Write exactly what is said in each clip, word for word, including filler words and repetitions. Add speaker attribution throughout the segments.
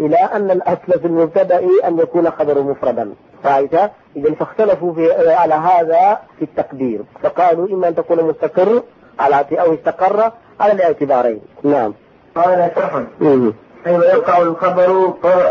Speaker 1: إلى أن الأصل في المبتدأ أن يكون خبر مفردا. فإذا إذا فاختلفوا في على هذا في التقدير، فقالوا إما أن تكون مستقر على أو استقر على الاعتبارين. نعم.
Speaker 2: قال شرحا أيوة يقع الخبر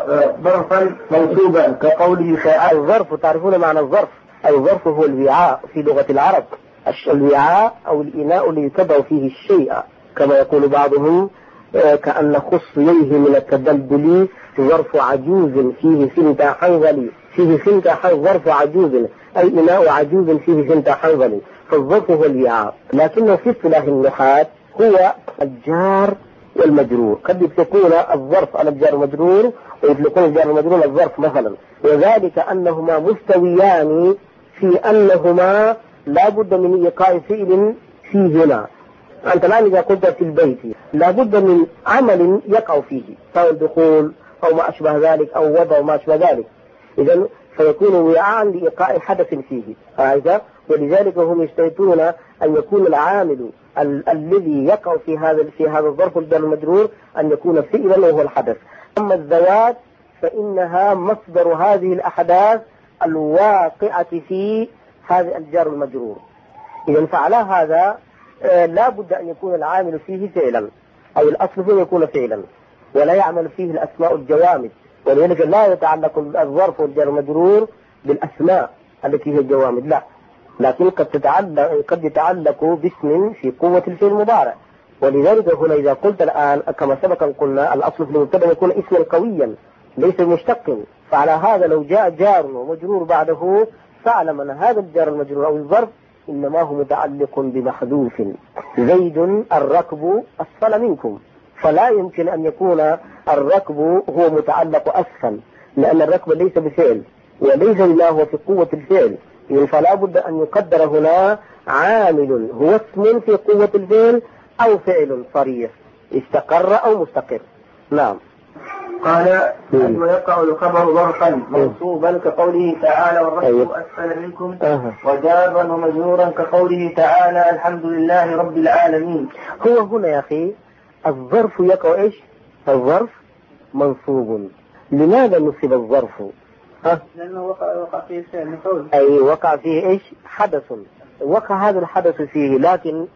Speaker 2: ظرفا منصوبا كقوله تعالى.
Speaker 1: الظرف تعرفون معنى الظرف؟ الظرف هو الوعاء في لغة العرب، الوعاء أو الإناء اللي يتبع فيه الشيء، كما يقول بعضهم كأن خصيه من التدلدل ظرف عجوز فيه سنت حنظل، فيه سنت ظرف عجوز أي إناء عجوز فيه سنت حنظل. فالظرف هو الوعاء، لكنه في اصطلاح النحاة هو الجار والمجرور. قد يطلقون الظرف على الجار والمجرور ويطلقون الجار والمجرور على الظرف مثلا، وذلك أنهما مستويان في أنهما لا بد من إيقاع فعل فيهما. أنت الآن إذا كنت في البيت لا بد من عمل يقع فيه، سواء دخول أو ما أشبه ذلك أو وضع ما أشبه ذلك، إذن فيكون وعاء لإيقاع حدث فيه. هذا ولذلك هم يشترطون أن يكون العامل ال- الذي يقع في هذا في هذا الظرف الجار المجرور أن يكون فعلا وهو الحدث. أما الذوات فإنها مصدر هذه الأحداث الواقعة في هذا الجار المجرور. إذن فعلى هذا آه لا بد أن يكون العامل فيه فعلا، أو الأصل فيه يكون فعلا، ولا يعمل فيه الأسماء الجوامد. ولذلك لا يتعلق الظرف والجار المجرور بالأسماء التي هي الجوامد، لا، لكن قد تتعلق قد يتعلق باسم في قوة الفعل المضارع. ولذلك هنا إذا قلت الآن كما سبق قلنا الأصل في المبتدأ يكون اسما قويا ليس مشتق، فعلى هذا لو جاء جار ومجرور بعده فاعلم أن هذا الجار المجرور أو الظرف إنما هو متعلق بمحذوف. زيد الركب أسفل منكم، فلا يمكن أن يكون الركب هو متعلق أسفل، لأن الركب ليس بفعل وليس لله هو في قوة الفعل، فلا بد أن يقدر هنا عامل هو اسم في قوة الفعل أو فعل صريح استقر أو مستقر. نعم.
Speaker 2: قال ويقع الخبر ظرفا منصوبا كقوله تعالى والركب أسفل منكم، وجارا ومجرورا كقوله تعالى الحمد لله رب العالمين.
Speaker 1: هو هنا يا أخي الظرف يقع إيش؟ الظرف منصوب. لماذا نصب الظرف؟
Speaker 2: ها؟ لأنه وقع, وقع فيه فعل مفعول.
Speaker 1: أي وقع فيه إيش؟ حدث، وقع هذا الحدث فيه. لكن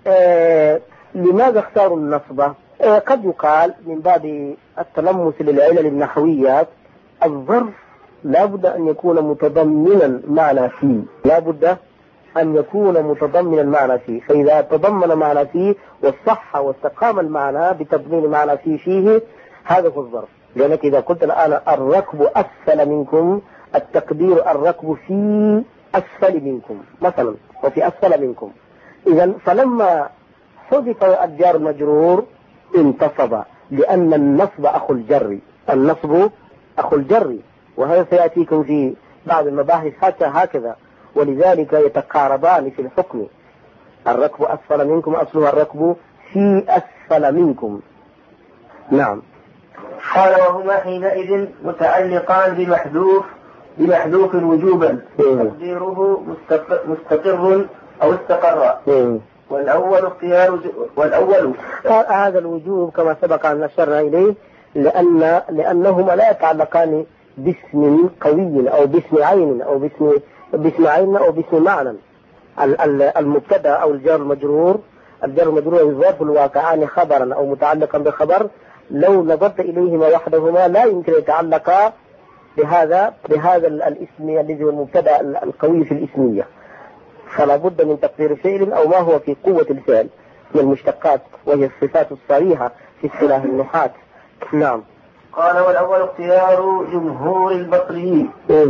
Speaker 1: آه لماذا اختاروا النصب؟ آه قد يقال من باب التلمس للعلل النحويات الظرف لا بد أن يكون متضمنا معنى فيه، لا بد أن يكون متضمنا معنى فيه، فإذا تضمن معنى فيه والصح واستقام المعنى بتضمين معنى فيه فيه هذا هو الظرف. لأنك إذا قلت الآن الركب أسفل منكم التقدير الركب في أسفل منكم مثلا وفي أسفل منكم. إذا فلما حذف الجار المجرور انتصب، لأن النصب أخو الجر، النصب أخو الجر، وهذا سيأتيكم في بعض المباحث حتى هكذا. ولذلك يتقاربان في الحكم، الركب أسفل منكم أصلها الركب في أسفل منكم. نعم.
Speaker 2: قال وهما حينئذ متعلقان بمحذوف بمحذوف وجوبا تقديره مستقر أو استقر، والأول اختيار والأول
Speaker 1: هذا الوجوب كما سبق أن أشرنا إليه لأن لأنهما لا يتعلقان باسم قوي أو باسم عين أو باسم باسم عين أو باسم معنى. المبتدا أو الجار المجرور الجار المجرور والظرف الواقعان خبرا أو متعلقا بخبر لو نظرت إليهما وحدهما لا يمكن يتعلقا بهذا بهذا الاسم الذي هو المبتدا القوي في الاسمية، فلا بد من تقدير فعل أو ما هو في قوة الفعل من المشتقات وهي الصفات الصريحة في اصطلاح النحاة. نعم.
Speaker 2: قال والأول اختيار جمهور البصريين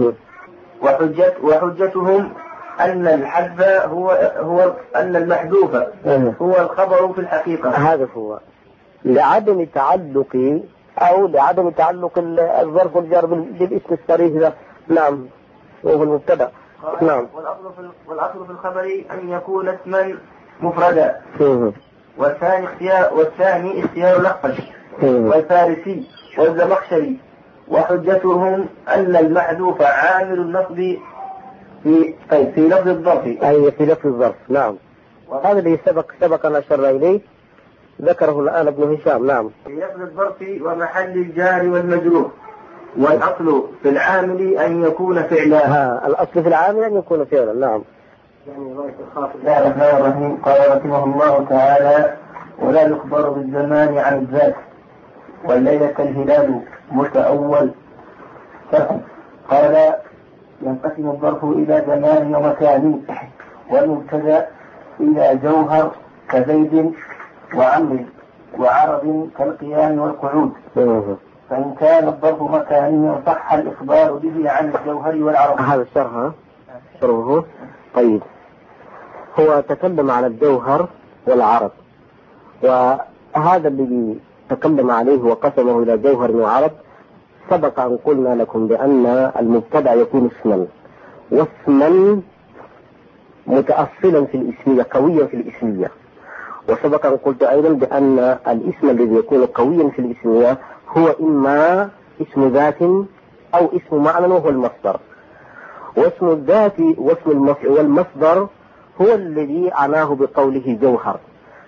Speaker 2: وحجت وحجتهم أن الحذف هو هو أن المحذوف هو الخبر في الحقيقة.
Speaker 1: هذا هو لعدم تعلق أو لعدم تعلق الظرف والجار بالاسم الصريح ذا. نعم وهو المبتدا. نعم.
Speaker 2: والأصل في والأصل في الخبر أن يكون اسما مفردا. والثاني اختيار والثاني اختيار الأخفش والفارسي والزمخشري. وحجتهم أن المحذوف عامل النصب في في لفظ الظرف.
Speaker 1: أي في لفظ الظرف. نعم. وهذا اللي سبق سبق أن أشرنا إليه ذكره الآن ابن هشام. نعم.
Speaker 2: في لفظ الظرف ومحل الجار والمجرور، والأصل في العامل أن يكون فعلا.
Speaker 1: ها الأصل في العامل أن يكون فعلا. نعم.
Speaker 2: بسم الله الرحمن الرحيم. قال رحمه الله تعالى: ولا يخبر بالزمان عن الذات، والليلة الهلال متأول شرعا. قال: ينقسم الظرف إلى زمان ومكان، والمبتدأ إلى جوهر كزيد وعمر وعرض كالقيام والقعود. فإن كان الظرف مكانيا صح الإخبار به عن الجوهر والعرض.
Speaker 1: هذا الشرح شرحه. طيب، هو تكلم عن الجوهر والعرض، وهذا الذي تكلم عليه وقسمه إلى جوهر وعرض سبق أن قلنا لكم بأن المبتدأ يكون اسما، واسما متأصلا في الاسمية، قويا في الاسمية. وسبق أن قلت أيضا بأن الاسم الذي يكون قويا في الاسمية هو إما اسم ذات أو اسم معنى وهو المصدر. واسم الذات واسم والمصدر هو الذي عناه بقوله جوهر،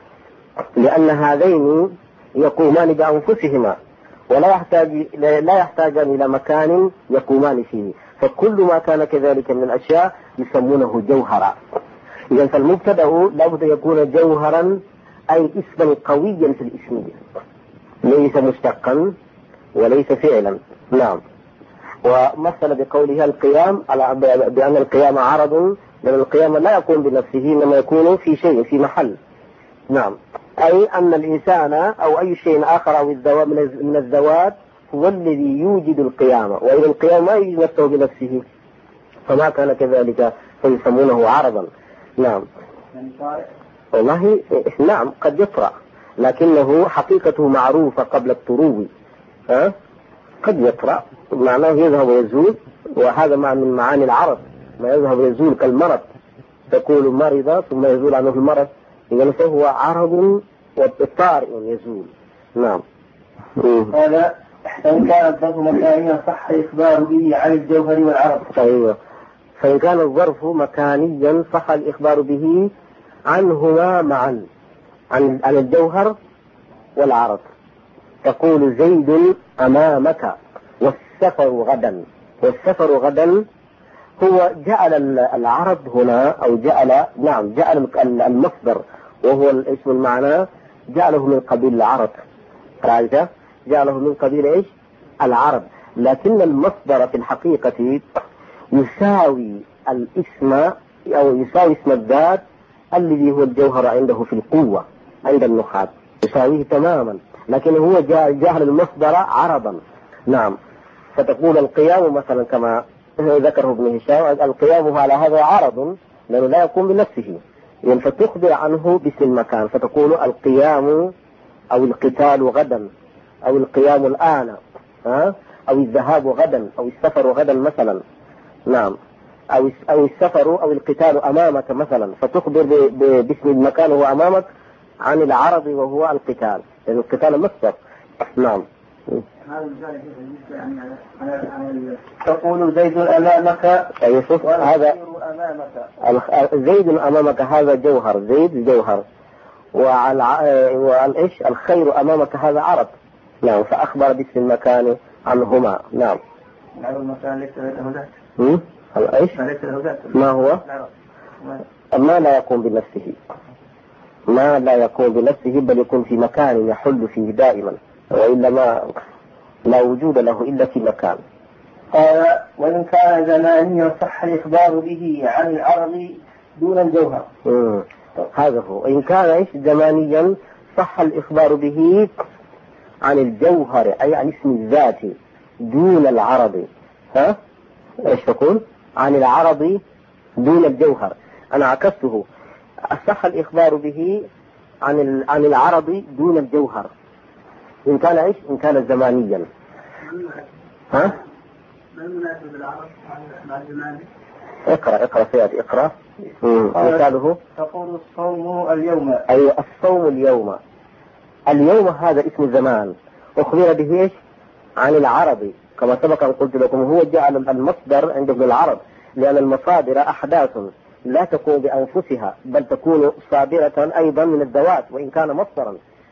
Speaker 1: لأن هذين يقومان بأنفسهما ولا يحتاج لا يحتاجان إلى مكان يقومان فيه، فكل ما كان كذلك من الأشياء يسمونه جوهرا. إذن فالمبتدأ لابد يكون جوهرا أي اسما قويا في الاسمية، ليس مشتقا وليس فعلا. نعم. ومثل بقوله القيام على بأن القيام عرض، لأن القيام لا يكون بنفسه إنما يكون في شيء في محل. نعم. أي أن الإنسان أو أي شيء آخر أو من الذوات هو الذي يوجد القيام، وإذا القيام ما يوجد نفسه بنفسه فما كان كذلك فيسمونه عرضا. نعم. والله نعم قد يطرأ، لكنه حقيقته معروفة قبل الطروب. ها؟ قد يطرأ معناه يذهب ويزول، وهذا مع من معاني العرض، ما يذهب ويزول كالمرض، تقول مرض ثم يزول عنه المرض، إذن فهو عرض وطارئ يزول. نعم.
Speaker 2: هذا فإن كان الظرف مكانيا صح الإخبار به عن الجوهر والعرض.
Speaker 1: أيوة. فإن كان الظرف مكانيا صح الإخبار به عنهما معا، عن عن الجوهر والعرض. تقول زيد أمامك والسفر غدا. والسفر غدا هو جعل العرض هنا أو جعل نعم جعل المصدر وهو الاسم المعنى جعله من قبيل العرض. رأيت؟ جعله من قبيل إيش؟ العرض. لكن المصدر في الحقيقة يساوي الاسم أو يساوي اسم الذات الذي هو الجوهر عنده في القوة عند النحاة، يساويه تماما، لكن هو جعل المصدر عرضا. نعم. فتقول القيام مثلا كما ذكره ابن هشام، القيام على هذا عرض لأنه لا يقوم بنفسه، يعني فتخبر عنه باسم المكان، فتقول القيام أو القتال غدا أو القيام الآن، ها؟ أو الذهاب غدا أو السفر غدا مثلا. نعم. أو أو السفر أو القتال أمامك مثلا، فتخبر باسم المكان هو أمامك عن العرض وهو القتال، لأن القتال مصدر. نعم.
Speaker 2: تقول زيد أمامك.
Speaker 1: يوسف هذا
Speaker 2: أمامك.
Speaker 1: زيد أمامك هذا جوهر، زيد جوهر، والإيش الخير أمامك هذا عرض. نعم. فأخبر باسم المكان عنهما. نعم.
Speaker 2: المكان ليس له ذات.
Speaker 1: هم؟ الإيش؟
Speaker 2: ليس له ذات.
Speaker 1: ما هو؟ ما لا يقوم بنفسه، ما لا يقوم بنفسه بل يكون في مكان يحل فيه دائما، وإلا ما لا وجود له إلا في مكان.
Speaker 2: قال: وإن كان زمانيا صح الإخبار به عن العرض دون الجوهر.
Speaker 1: مم. هذا هو. إن كان إيش زمانيا صح الإخبار به عن الجوهر أي عن اسم الذات دون العرض. ها؟ إيش تقول؟ عن العرض دون الجوهر. أنا عكسته، صح الإخبار به عن عن العرض دون الجوهر. إن كان إيش؟ إن كان زمانيا. ها؟
Speaker 2: ما المناسب العرض مع الزمان؟
Speaker 1: اقرأ اقرأ سيادي اقرأ. مثاله
Speaker 2: تقول الصوم اليوم.
Speaker 1: أي الصوم اليوم. اليوم هذا اسم زمان، أخبر به إيش؟ عن العرض، كما سبق أن قلت لكم هو جعل المصدر عند ابن العرب، لأن المصادر أحداث لا تكون بأنفسها بل تكون صادرة أيضا من الذوات وإن كان مصدرا.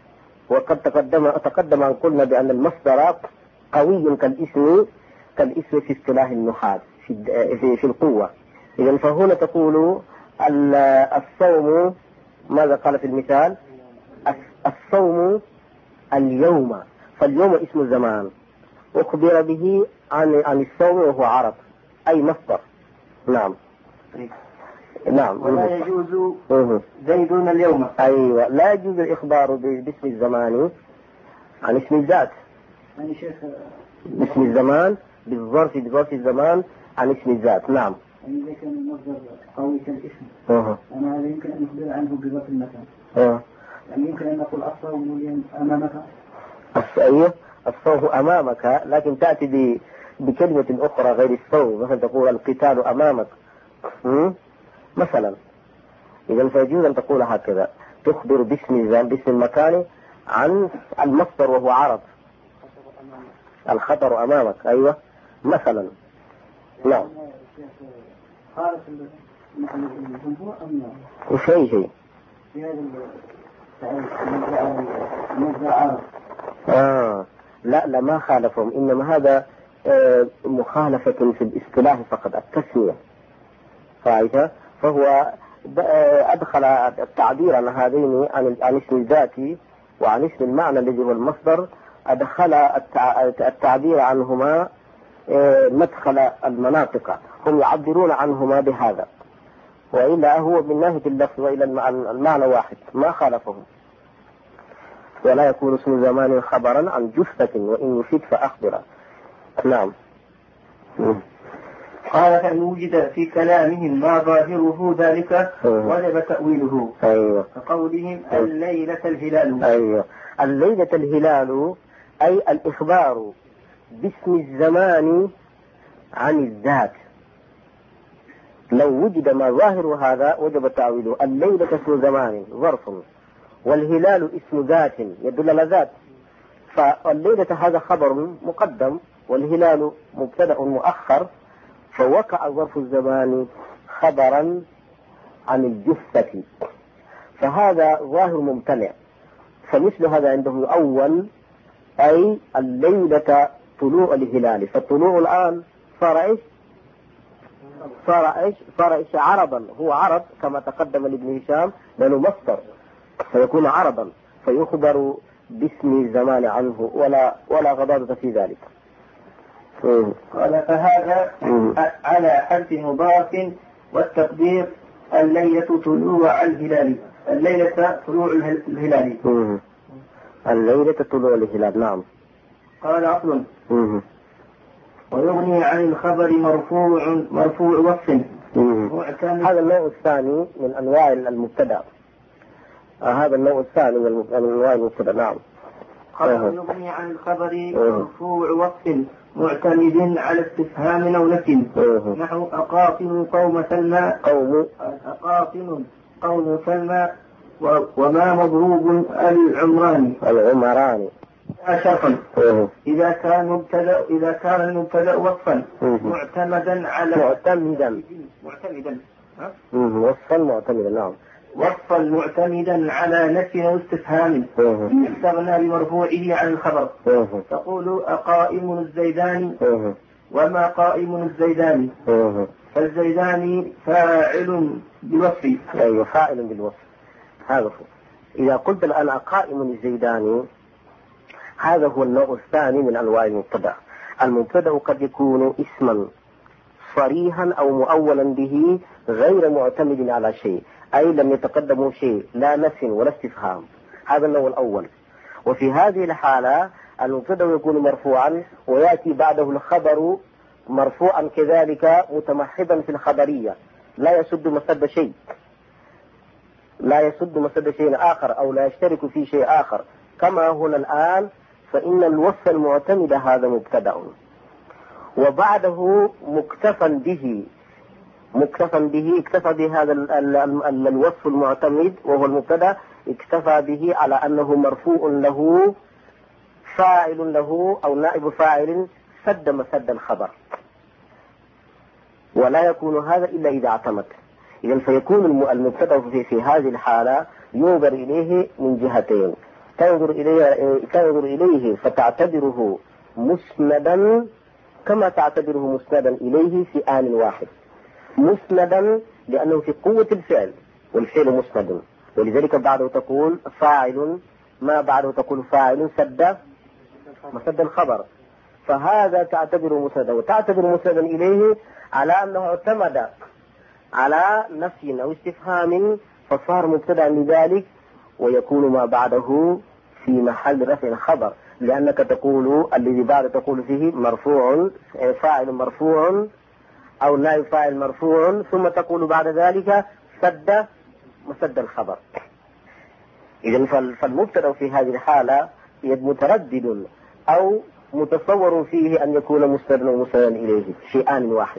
Speaker 1: وقد تقدم تقدم أن قلنا بأن المصدر قوي كالاسم كالاسم في اصطلاح النحاة في في, في القوة. إذا فهنا تقول الصوم، ماذا قال في المثال؟ الصوم اليوم، فاليوم اسم الزمان أخبر به عن عن الصوم وهو عرض أي مصدر. نعم نعم.
Speaker 2: ولا يجوز زيدون اليوم.
Speaker 1: أيوة، لا يجوز الإخبار باسم الزمان عن اسم الذات.
Speaker 2: يعني شيخ
Speaker 1: باسم الزمان بالظرف بظرف الزمان عن اسم الذات. نعم.
Speaker 2: يعني إذا كان المصدر قوي كالاسم
Speaker 1: أه.
Speaker 2: أنا هذا يمكن أن نخبر عنه بظرف المكان.
Speaker 1: أه.
Speaker 2: يعني يمكن أن نقول الصوم اليوم أمامك.
Speaker 1: أيوة، الصوم أمامك، لكن تأتي بكلمة أخرى غير الصوم، مثلا تقول القتال أمامك مثلا. إذا فيجوز أن تقول هكذا، تخبر باسم باسم المكان عن المصدر وهو عرض. الخطر أمامك، أيوة مثلا. نعم.
Speaker 2: خالص الجمهور أم
Speaker 1: لا؟ شيء شيء.
Speaker 2: في هذا المصدر عرض.
Speaker 1: آه لا لا ما خالفهم، إنما هذا آه مخالفة في الاصطلاح فقط، التسمية. فاعتها؟ فهو أدخل التعبير عن هذين عن اسم الذات وعن اسم المعنى الذي هو المصدر، أدخل التعبير عنهما مدخل المناطق، هم يعبرون عنهما بهذا، وإلا هو من ناحية اللفظ وإلى المعنى واحد ما خالفهم. ولا يكون اسم زمان خبرا عن جثة وإن يفيد فأخبره. نعم.
Speaker 2: قال فإن وجد في كلامهم ما ظاهره ذلك وجب تأويله.
Speaker 1: أيوة.
Speaker 2: كقولهم الليلة الهلال.
Speaker 1: أيوة، الليلة الهلال أي الإخبار باسم الزمان عن الذات. لو وجد ما ظاهر هذا وجب تأويله. الليلة اسم زمان ظرف، والهلال اسم ذات يدل على ذات، فالليلة هذا خبر مقدم والهلال مبتدأ مؤخر، فوقع ظرف الزمان خبرا عن الجثة، فهذا ظاهر ممتنع. فمثل هذا عندهم أول أي الليلة طلوع الهلال، فالطلوع الآن صار إيش؟ صار إيش؟ صار إيش؟ عرضا، هو عرض كما تقدم لابن هشام لأنه مصدر فيكون عرضا، فيخبر باسم الزمان عنه ولا ولا غضاضة في ذلك.
Speaker 2: قال فهذا على حذف مضاف، والتقدير الليلة طلوع الهلال، الليلة طلوع الهلال.
Speaker 1: الليلة طلوع الهلال. نعم.
Speaker 2: قال أصل ويغني عن الخبر مرفوع مرفوع وصف.
Speaker 1: هذا النوع الثاني من أنواع المبتدأ. آه هذا النوع الثاني من أنواع المبتدأ. نعم.
Speaker 2: قال يغني عن الخبر مرفوع وصف معتمد على استفهام أو نفي، نحو أقاطن قوم سلمى قوم أقاطن قوم سلمى وما مضروب العمران
Speaker 1: العمران
Speaker 2: شرطا إذا كان مبتدأ إذا كان المبتدأ وصفا معتمدا على
Speaker 1: معتمدا
Speaker 2: معتمدا
Speaker 1: وصفا معتمدا. نعم.
Speaker 2: وصفا معتمدا على نفي أو استفهام استغنى بمرفوعه عن الخبر، تقول أقائم الزيداني وما قائم الزيداني، فالزيداني فاعل بالوصف.
Speaker 1: أيوة فاعل بالوصف. هذا إذا قلت الآن أقائم الزيداني، هذا هو النوع الثاني من أنواع المبتدأ. المبتدأ قد يكون اسما صريحا أو مؤولا به غير معتمد على شيء، أي لم يتقدمه شيء لا نفي ولا استفهام، هذا النوع الأول. وفي هذه الحالة المبتدأ يكون مرفوعا ويأتي بعده الخبر مرفوعا كذلك متمحضا في الخبرية، لا يسد مسد شيء لا يسد مسد شيء آخر أو لا يشترك في شيء آخر، كما هنا الآن فإن الوصف المعتمد هذا مبتدأ وبعده مكتفا به مكتفا به اكتفى بهذا الوصف المعتمد وهو المبتدأ، اكتفى به على أنه مرفوع له فاعل له أو نائب فاعل سد مسد الخبر، ولا يكون هذا إلا إذا اعتمد. إذن فيكون المبتدأ في, في هذه الحالة ينظر إليه من جهتين، تنظر إليه, تنظر إليه فتعتبره مسندا كما تعتبره مسندا إليه في آن واحد. مسندا لأنه في قوة الفعل، والفعل مسند، ولذلك بعده تقول فاعل، ما بعده تقول فاعل سد مسد الخبر، فهذا تعتبره مسندا، وتعتبر مسندا إليه على أنه اعتمد على نفي أو استفهام فصار مبتدأ لذلك، ويكون ما بعده في محل رفع خبر، لأنك تقول الذي بعد تقول فيه مرفوع فاعل مرفوع أو نائب فاعل مرفوع، ثم تقول بعد ذلك سد مسد الخبر. إذن فالمبتدأ في هذه الحالة متردد أو متصور فيه أن يكون مسندا ومسندا إليه في آن واحد.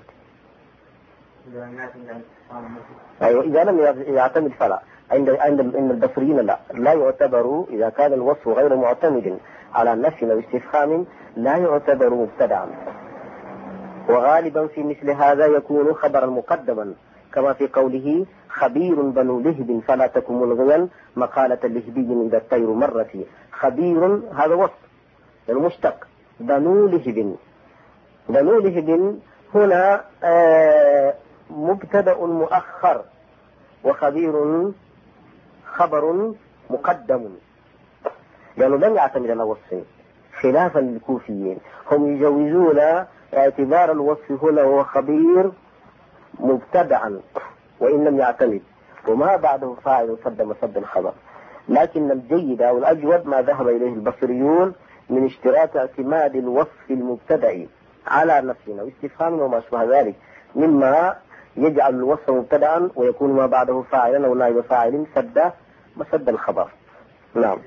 Speaker 1: أيوة إذا لم يعتمد فلا. عند عند البصريين لا لا يعتبر إذا كان الوصف غير معتمد على نفي أو استفهام لا يعتبر مبتدعا، وغالبا في مثل هذا يكون خبرا مقدما، كما في قوله خبير بنو لهب فلا تكن ملغيا مقالة لهبي إذا الطير مرتي. خبير هذا وصف المشتق، بنو لهب بنو لهب هنا آه مبتدأ مؤخر، وخبير خبر مقدم، لأنه لم يعتمد على وصفه خلافا للكوفيين، هم يجوزون اعتبار الوصف هنا وهو خبير مبتدعا وإن لم يعتمد، وما بعده فاعل صد مسد الخبر. لكن الجيد أو الأجود ما ذهب إليه البصريون من اشتراط اعتماد الوصف المبتدع على نفسه واستفهام وما شابه ذلك، مما يجعل الوصف مبتدعا ويكون ما بعده فاعلا أو نائب فاعل سد مسد الخبر. نعم.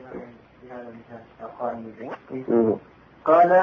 Speaker 2: قال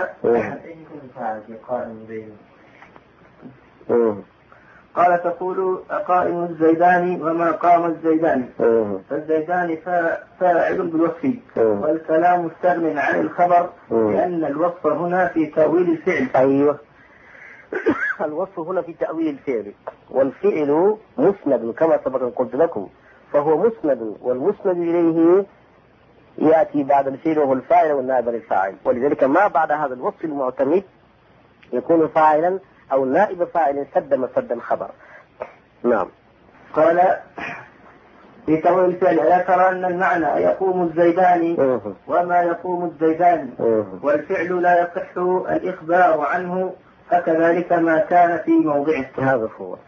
Speaker 2: قال تقول قائم الزيداني وما قام الزيداني، فالزيداني فاعل بالوصف، والكلام مستغن عن الخبر لأن الوصف هنا في تأويل الفعل.
Speaker 1: أيوة الوصف هنا في تأويل الفعل، والفعل مسند كما سبق قلت لكم، فهو مسند، والمسند إليه يأتي بعد الفعل وهو الفاعل والنائب للفاعل، ولذلك ما بعد هذا الوصف المعتمد يكون فاعلا أو نائب فاعل سد مسد الخبر. نعم.
Speaker 2: قال في تأويل الفعل ألا ترى أن المعنى يقوم الزيداني وما يقوم الزيداني، والفعل لا يصح الإخبار عنه، فكذلك ما كان في موضعه.
Speaker 1: هذا هو.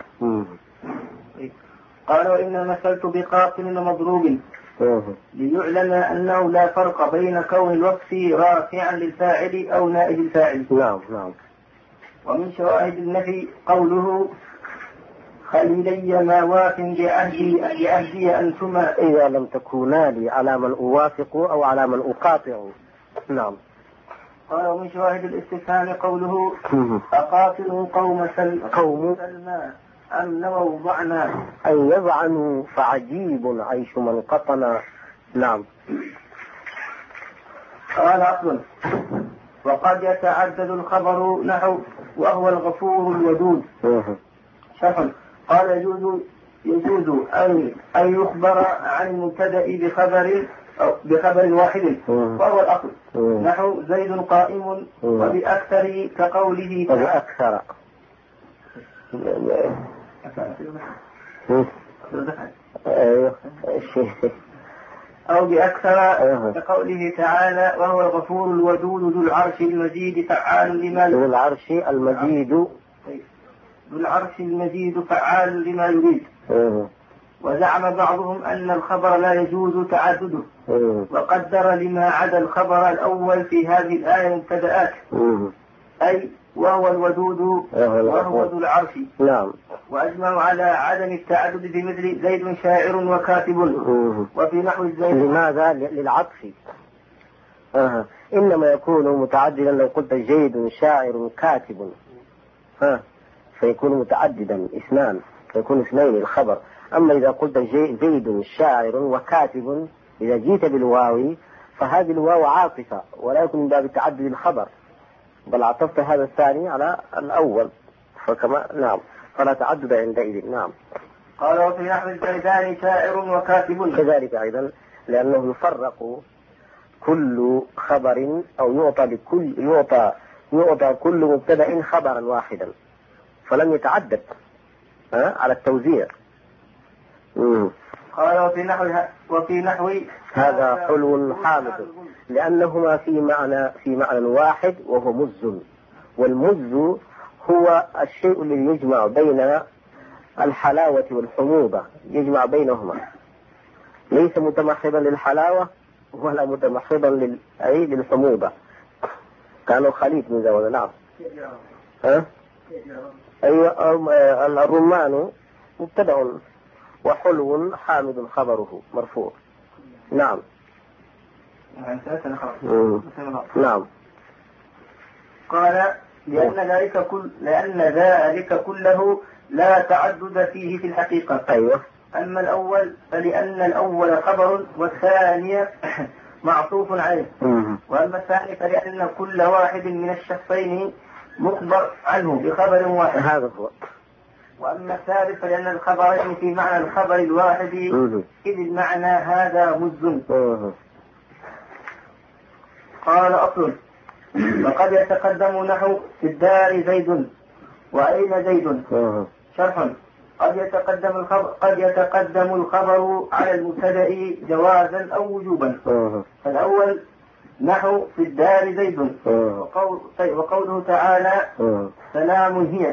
Speaker 2: قال وإن مثلت بقاطن ومضروب ليعلم أنه لا فرق بين كون الوصف رافعا للفاعل أو نائب الفاعل.
Speaker 1: نعم نعم.
Speaker 2: ومن شواهد النفي قوله خليلي ما واف بعهدي بعهدي أنتما
Speaker 1: إذا لم تكونا لي على من أوافق أو على من أقاطع. نعم.
Speaker 2: قال ومن شواهد الاستفهام قوله أقاتل قوم
Speaker 1: قوم
Speaker 2: سلمى أم نووا ضعنا
Speaker 1: أن يضعنوا فعجيب عيش من قطنا. نعم.
Speaker 2: قال أصل وقد يتعدد الخبر نحو وهو الغفور الودود. شرح قال يجوز يجوز أن أن يخبر عن المبتدأ بخبر أو بخبر واحد وهو الأصل، نحو زيد قائم، وبأكثر كقوله
Speaker 1: وبأكثر
Speaker 2: أو بأكثر كقوله تعالى وهو الغفور الودود ذو العرش المجيد فعال لما
Speaker 1: ذو العرش المجيد
Speaker 2: ذو العرش المجيد فعال لما يريد. وزعم بعضهم أن الخبر لا يجوز تعدده، وقدر لما عدا الخبر الأول في هذه الآية مبتدآت، أي وهو الودود وهو ذو العرش.
Speaker 1: نعم.
Speaker 2: وأجمعوا على عدم التعدد بمثل زيد شاعر وكاتب، وفي نحو الزيد.
Speaker 1: لماذا؟ للعطف. آه. إنما يكون متعددا لو قلت زيد شاعر كاتب، ها فيكون متعددا اثنان، فيكون اثنين الخبر. أما إذا قلت زيد شاعر وكاتب إذا جيت بالواو فهذه الواو عاطفة ولا يكون من باب تعدد الخبر، بل عطفت هذا الثاني على الأول، فكما نعم فلا تعدد عندئذ. نعم.
Speaker 2: قال وفي نحو الزيدان شاعر وكاتب
Speaker 1: كذلك أيضا، لأنه يفرق كل خبر أو يعطى لكل يعطى يعطى كل مبتدأ خبرا واحدا، فلم يتعدد على التوزيع. مم.
Speaker 2: قال وفي نحو وفي نحو
Speaker 1: هذا حلو حامض، لأنهما في معنى في معنى واحد وهو مز، والمز هو الشيء الذي يجمع بين الحلاوة والحموضة، يجمع بينهما، ليس متمحضا للحلاوة ولا متمحضا لل... أي للحموضة، كانوا خليط من ذا. نعم. ها؟ أيوة. الرمان مبتدأ وحلو حامد خبره مرفوع. نعم. نعم.
Speaker 2: قال لأن ذلك كل لأن ذلك كله لا تعدد فيه في الحقيقة.
Speaker 1: أيوة.
Speaker 2: أما الأول فلأن الأول خبر والثاني معطوف عليه. وأما الثاني فلأن كل واحد من الشخصين مخبر عنه بخبر واحد.
Speaker 1: هذا هو.
Speaker 2: وأما الثالث فلأن الخبرين في معنى الخبر الواحد إذ المعنى هذا مز. قال أصل وقد يتقدم نحو في الدار زيد وأين زيد. شرح قد يتقدم الخبر قد يتقدم الخبر على المبتدأ جوازا أو وجوبا. فالأول نحو في الدار زيد، وقول وقوله تعالى سلام هي،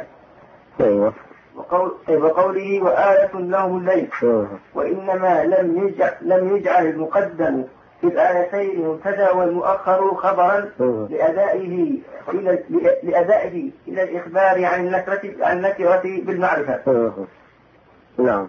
Speaker 2: وقول وقوله وآية لهم الليل. وإنما لم يجعل لم يجعل المقدم في الآيتين مبتدأ والمؤخر خبرا لأدائه إلى لأدائه إلى الإخبار عن النكرة عن النكرة بالمعرفة.
Speaker 1: نعم.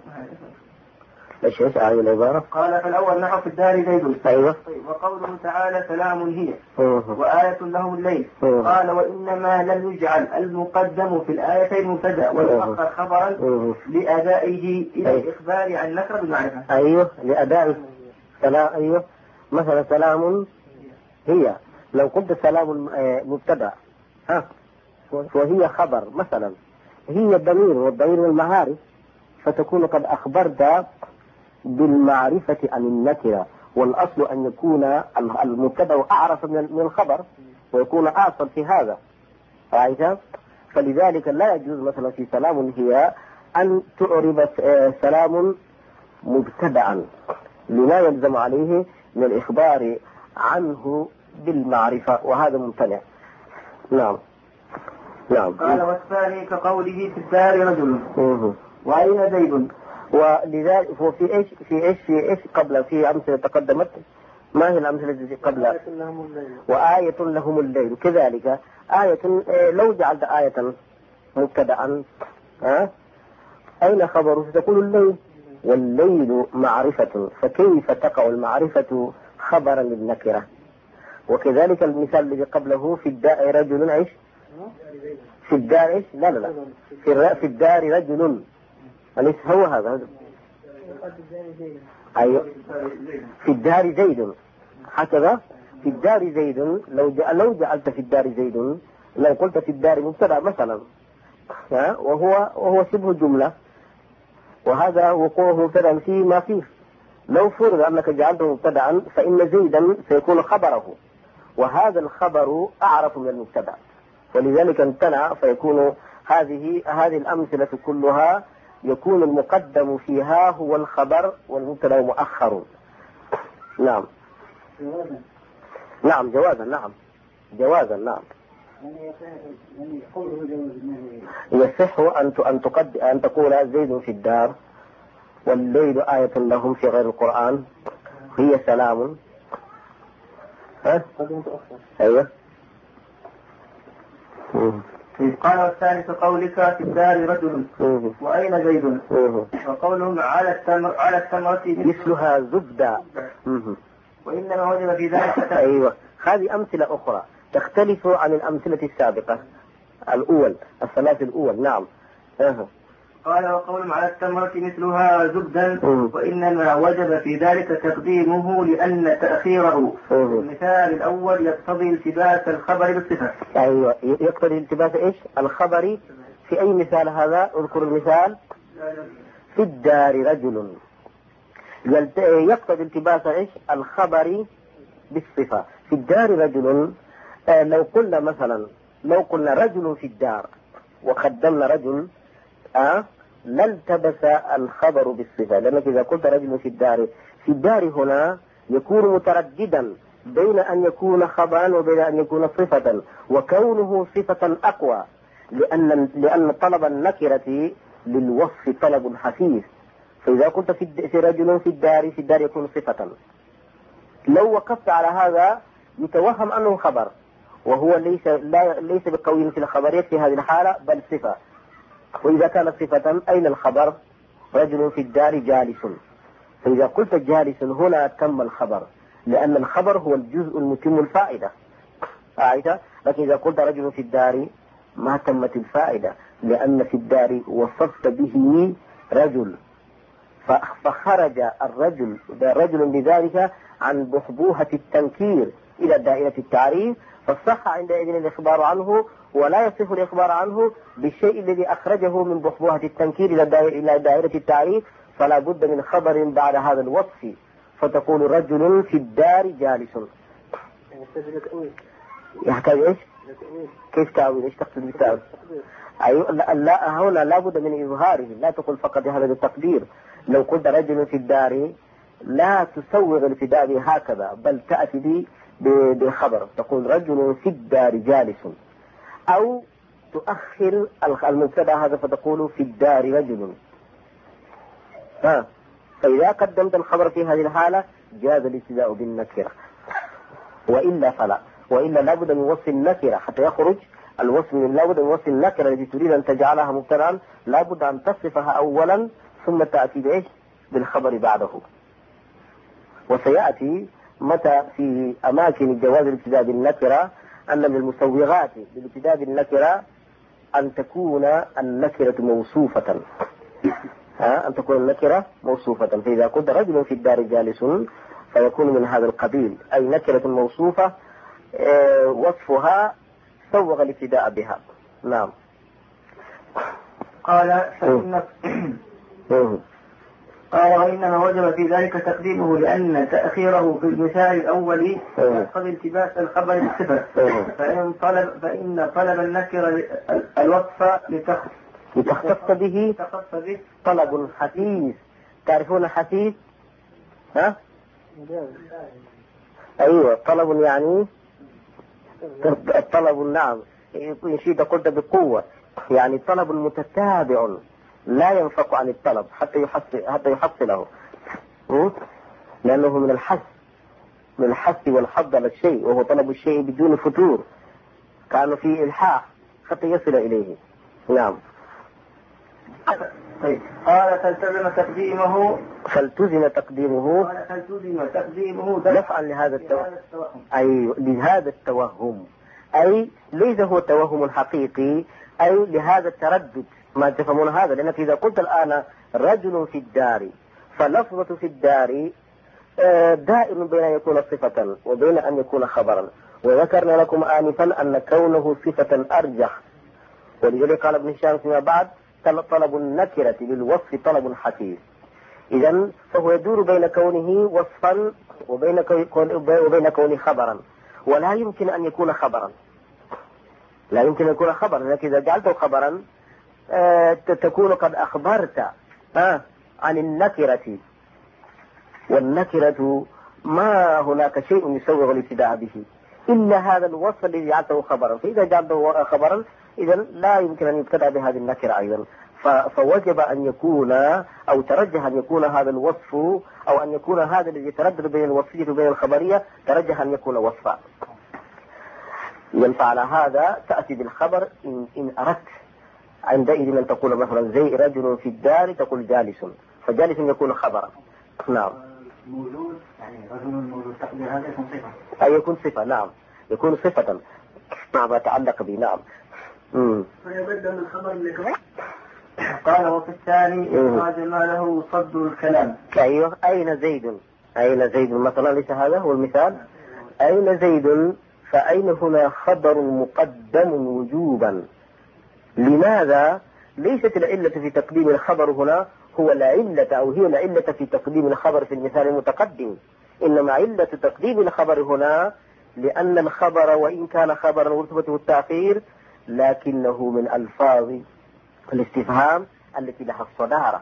Speaker 1: ايش ايش هذه العبارة؟
Speaker 2: قال فالأول نحو في الدار زيد.
Speaker 1: أيوة.
Speaker 2: وقوله تعالى سلام هي وآية لهم الليل. قال وإنما لم يجعل المقدم في الآيتين مبتدأ والمؤخر خبرا لأدائه إلى الإخبار عن النكرة بالمعرفة.
Speaker 1: أيوة لأدائه. سلام. أيوة مثلا سلام هي، لو قلت سلام مبتدأ ها وهي خبر مثلا، هي الضمير والضمير والمعارف، فتكون قد أخبرت بالمعرفة عن النكرة، والأصل أن يكون المبتدأ أعرف من الخبر ويكون أصل في هذا. رأيت؟ فلذلك لا يجوز مثلا في سلام هي أن تعرب سلام مبتدأ لما يلزم عليه من الإخبار عنه بالمعرفة، وهذا ممتنع. نعم. نعم.
Speaker 2: قال والثاني كقوله في الدار رجل وأين زيد.
Speaker 1: ولذلك هو في ايش في ايش في ايش قبل في أمثلة تقدمت، ما هي الأمثلة التي قبل؟ وآية لهم الليل. كذلك آية لو جعلت آية مبتدأ ها أين خبره؟ ستقول الليل، والليل معرفة، فكيف تقع المعرفة خبرا للنكرة؟ وكذلك المثال الذي قبله في الدار رجل ايش؟ في الدار ايش؟ لا لا لا في, في الدار رجل، أليس هو هذا؟ أيوة في الدار زيد، هكذا في الدار زيد. لو لو جعلت في الدار زيد، لو قلت في الدار مبتدأ مثلا وهو وهو شبه جملة، وهذا وقوعه مبتدأ فيه ما فيه. لو فرض أنك جعلته مبتدأ فإن زيدا سيكون خبره، وهذا الخبر أعرف من المبتدأ، ولذلك امتنع. فيكون هذه هذه الأمثلة كلها يكون المقدم فيها هو الخبر والمبتدأ مؤخر. نعم. نعم جوازا. نعم جوازا. نعم. يصح أن أن تقد أن تقول زيد في الدار والليل آية لهم في غير القرآن، هي سلام. ها؟ أيوة.
Speaker 2: قال والثاني كقولك في الدار رجل وأين زيد. وقولهم على التمر على التمرة
Speaker 1: مثلها زبدة.
Speaker 2: وإنما وجب في ذلك.
Speaker 1: أيوة. هذه أمثلة أخرى تختلف عن الأمثلة السابقة الأول الثلاث الأول. نعم. أه.
Speaker 2: قال وقولهم على التمرة مثلها زبدا. وإنما وجب في ذلك تقديمه لأن تأخيره المثال الأول يقتضي التباس الخبر بالصفة.
Speaker 1: أيوة يقتضي التباس إيش الخبر. في أي مثال هذا؟ اذكر المثال. في الدار رجل يقتضي التباس إيش الخبر بالصفة. في الدار رجل، آه لو قلنا مثلا لو قلنا رجل في الدار وقدمنا رجل آه لالتبس الخبر بالصفة، لأنك إذا قلت رجل في الدار، في الدار هنا يكون مترددا بين أن يكون خبرا وبين أن يكون صفة، وكونه صفة أقوى، لأن لأن طلب النكرة للوصف طلب حثيث. فإذا قلت في رجل في الدار، في الدار يكون صفة. لو وقفت على هذا يتوهم أنه خبر، وهو ليس لا ليس بقوي في الخبرية في هذه الحالة، بل صفة. وإذا كانت صفة أين الخبر؟ رجل في الدار جالس. فإذا قلت جالس هنا تم الخبر، لأن الخبر هو الجزء المتم الفائدة. عايزة؟ لكن إذا قلت رجل في الدار ما تمت الفائدة، لأن في الدار وصفت به رجل، فخرج الرجل الرجل بذلك عن بحبوحة التنكير إلى دائرة التعريف، فالصح عندئذ الإخبار عنه، ولا يصح الإخبار عنه بالشيء الذي أخرجه من بحبوحة التنكير إلى دائرة التعريف، فلا بد من خبر بعد هذا الوصف، فتقول رجل في الدار جالس. يحتاج إيش؟ كيف تأويل؟ إيش تقصد بالتأويل؟ أيوة لا, لا هنا لا بد من إظهاره، لا تقول فقط هذا التقدير. لو قلت رجل في الدار لا تسوغ الابتداء به هكذا، بل تأتي به بالخبر، تقول رجل في الدار جالس، أو تؤخر المبتدا هذا فتقول في الدار رجل. ها فإذا قدمت الخبر في هذه الحالة جاز الابتداء بالنكرة، وإلا فلا، وإلا لابد من وصف النكرة حتى يخرج الوصف، من لابد من وصف النكرة التي تريد أن تجعلها مبتدأ، لابد أن تصفها أولا ثم تأتي بإيش؟ بالخبر بعده. وسيأتي متى في أماكن جواز الابتداء بالنكرة أن من المسوغات للابتداء بالنكرة أن تكون النكرة موصوفة. ها أن تكون النكرة موصوفة. فإذا قلت رجل في الدار جالس فيكون من هذا القبيل، أي نكرة موصوفة اه وصفها سوغ الابتداء بها. نعم.
Speaker 2: قال فإن قال وإنما وجب في ذلك تقديمه لأن تأخيره في المثال الأول يقتضي التباس الخبر بالصفة، فإن طلب فإن طلب النكر الوصف
Speaker 1: لتختص به طلب حثيث. تعرفون حثيث؟ ها؟ أيوة طلب يعني الطلب. نعم يشيد قلت بقوة، يعني طلب متتابع لا ينفق عن الطلب حتى يحصل حتى يحصله، لأنه من الحث من الحث والحض على الشيء، وهو طلب الشيء بدون فتور، كان في إلحاح حتى يصل إليه. نعم.
Speaker 2: طيب. قال فالتزم تقديمه
Speaker 1: فالتزم تقديمه
Speaker 2: قال فالتزم تقديمه
Speaker 1: دفعا لهذا التوهم، أي لهذا التوهم، أي ليس هو توهم حقيقي، أي لهذا التردد. ما تفهمون هذا؟ لأنك إذا قلت الآن رجل في الدار، فلفظة في الدار دائم بين أن يكون صفة وبين أن يكون خبرا، وذكرنا لكم آنفا أن كونه صفة أرجح، ولذلك قال ابن هشام فيما بعد طلب النكرة للوصف طلب حثيث. إذن فهو يدور بين كونه وصفا وبين وبين كونه خبرا، ولا يمكن أن يكون خبرا، لا يمكن أن يكون خبرا، لكن إذا جعلته خبرا آه تكون قد أخبرت آه عن النكرة، والنكرة ما هناك شيء يسوغ الابتداء به إلا هذا الوصف الذي جعلته خبرا، فإذا جعلته خبرا إذن لا يمكن أن يبتدأ بهذه النكرة أيضا، فوجب أن يكون أو ترجح أن يكون هذا الوصف أو أن يكون هذا الذي يتردد بين الوصفية وبين الخبرية ترجح أن يكون وصفا. ينفع على هذا تأتي بالخبر إن, إن أردت عندئذ أن تقول مثلا زي رجل في الدار تقول جالس، فجالس يكون خبرا. نعم.
Speaker 2: موجود يعني رجل موجود تقدير هذا يكون صفة.
Speaker 1: أي يكون صفة. نعم يكون صفة مع ما تعلق به. نعم. امم
Speaker 2: فيبدل من الخبر لكم. قال وفي الثاني إخراج ما له صد الكلام.
Speaker 1: أيوه. أين زيد؟ أين زيد مثلا؟ ليس هذا هو المثال؟ أين زيد؟ فأين هنا خبر مقدم وجوبا. لماذا؟ ليست العلة في تقديم الخبر هنا هو العلة أو هي العلة في تقديم الخبر في المثال المتقدم، إنما علة تقديم الخبر هنا لأن الخبر وإن كان خبرا ورتبته التأخير لكنه من ألفاظ الاستفهام التي لها الصدارة،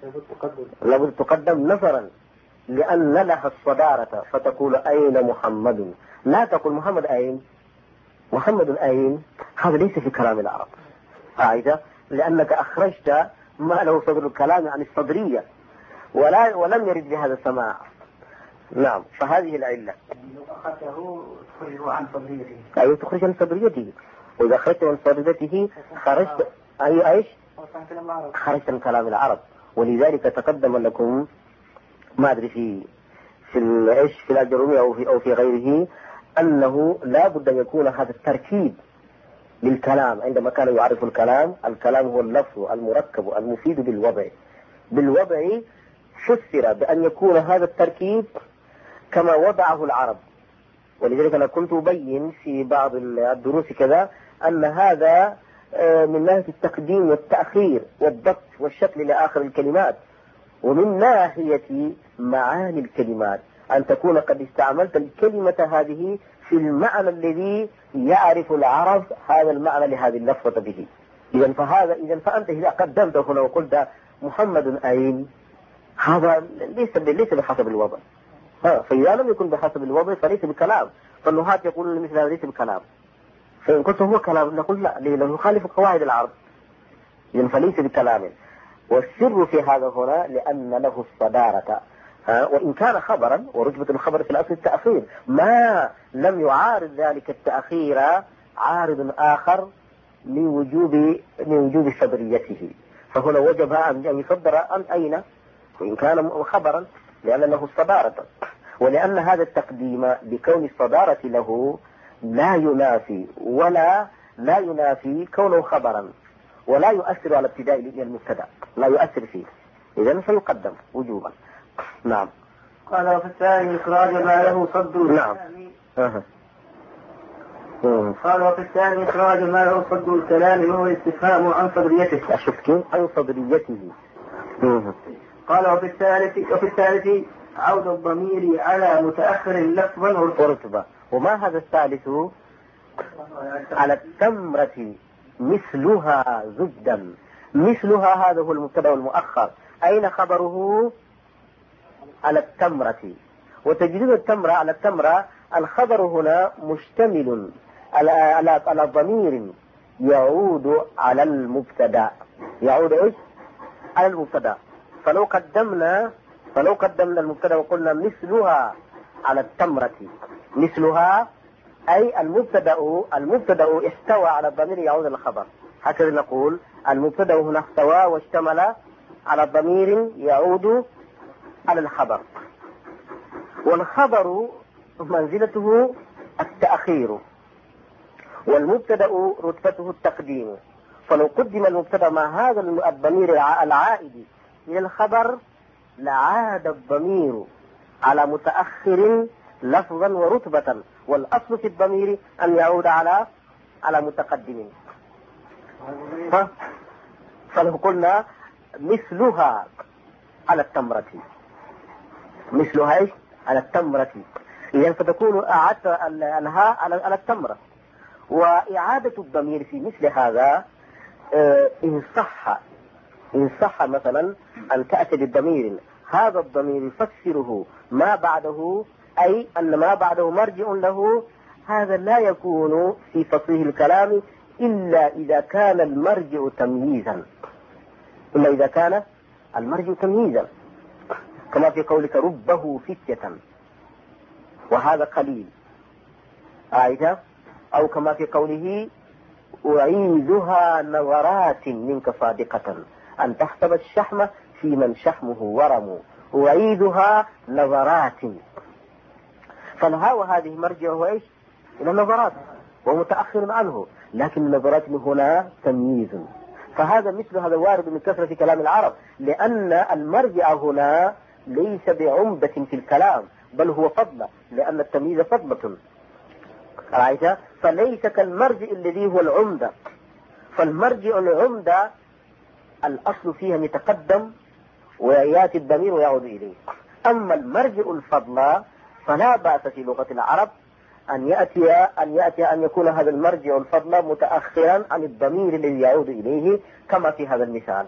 Speaker 1: لابد تقدم نظرا لأن لها الصدارة، فتقول أين محمد؟ لا تقول محمد أين، محمد أين، هذا ليس في كلام العرب قاعدة، لأنك أخرجت ما له صدر الكلام عن الصدرية ولا ولم يرد بهذا السماع. نعم، فهذه العلة.
Speaker 2: لو أخذته تخرجه عن صدريته.
Speaker 1: أيوة، تخرج عن صدريته، وإذا أخرجته عن صدريته خرجت أي إيش؟ خرجت من كلام العرب. ولذلك تقدم لكم ما أدري في في إيش في الأجرومي أو في أو في غيره أنه لا بد أن يكون هذا التركيب للكلام. عندما كانوا يعرفوا الكلام، الكلام هو اللفظ المركب المفيد بالوضع. بالوضع فسر بأن يكون هذا التركيب كما وضعه العرب. ولذلك أنا كنت أبين في بعض الدروس كذا أن هذا من ناحية التقديم والتأخير والضبط والشكل إلى آخر الكلمات، ومن ناحية معاني الكلمات أن تكون قد استعملت الكلمة هذه في المعنى الذي يعرف العرب هذا المعنى لهذه اللفظة به. إذا فهذا إذا فأنت إذا قدمت هنا وقلت محمد أين، هذا ليس ليس بحسب الوضع. ها، فإذا لم يكن بحسب الوضع فليس بكلام. فالنهاة يقولون مثل هذا ليس بكلام. فإن قلت هو كلام نقول لا، لأنه يخالف قواعد العرب، إذا فليس بكلام. والسر في هذا هنا لأن له الصدارة، وإن كان خبرا، ورتبة الخبر في الأصل التأخير، ما لم يعارض ذلك التأخير عارض آخر من وجوب من وجوب صدريته، فهنا وجب أن يصدر عن أين وإن كان خبرا لأن له الصدارة. ولأن هذا التقديم بكون الصدارة له لا ينافي ولا لا ينافي كونه خبرا، ولا يؤثر على ابتداء المبتدا، لا يؤثر فيه، إذن فيقدم وجوبا. نعم.
Speaker 2: قال وفي الثاني إخراج ما له صد.
Speaker 1: نعم. أه.
Speaker 2: قال وفي الثاني إخراج ما له صد الكلام وهو الاستفهام عن صدريته.
Speaker 1: أشفت عن صدريته. أه.
Speaker 2: قال وفي الثالث وفي الثالث عود الضمير على متأخر لفظا
Speaker 1: ورتبة. وما هذا الثالث؟ على التمرة مثلها زبدا. مثلها هذا هو المبتدا والمؤخر. أين خبره؟ على التمرة. وتجديد التمرة على التمرة الخبر هنا مشتمل على على على ضمير يعود على المبتدا. يعود ايش؟ على المبتدا. فلو قدمنا فلو قدمنا المبتدا وقلنا مثلها على التمرة، مثلها أي المبتدا المبتدا احتوى على الضمير يعود على الخبر. هكذا نقول المبتدا هنا احتوى واشتمل على ضمير يعود على الخبر، والخبر منزلته التأخير، والمبتدا رتبته التقديم. فلو قدم المبتدا مع هذا الضمير العائد إلى الخبر لعاد الضمير على متأخر لفظا ورتبة، والأصل في الضمير أن يعود على على متقدم. فلو قلنا مثلها على التمرة، مثلها ايش؟ على التمرة، إذن فتكون أعادت الهاء على التمرة. وإعادة الضمير في مثل هذا إن صح إن صح مثلا أن تأتي بالضمير، هذا الضمير يفسره ما بعده، أي أن ما بعده مرجع له، هذا لا يكون في فصيح الكلام إلا إذا كان المرجع تمييزا، إلا إذا كان المرجع تمييزا، كما في قولك ربه فتية، وهذا قليل آية، أو كما في قوله أعيذها نظرات منك صادقة أن تحسب الشحم في من شحمه ورم، أعيذها نظرات. فالهاء هذه مرجعه ايش؟ إلى النظرات، ومتأخر عنه، لكن النظرات هنا تمييز. فهذا مثل هذا وارد من كثرة في كلام العرب، لأن المرجع هنا ليس بعمدة في الكلام، بل هو فضلة، لأن التمييز فضلة، رأيت؟ فليس كالمرجع الذي هو العمدة. فالمرجع العمدة الأصل فيها يتقدم ويأتي الضمير ويعود إليه. أما المرجع الفضلة فلا بأس في لغة العرب أن يأتي أن يأتي أن يكون هذا المرجع الفضل متأخرا عن الضمير الذي يعود إليه كما في هذا المثال.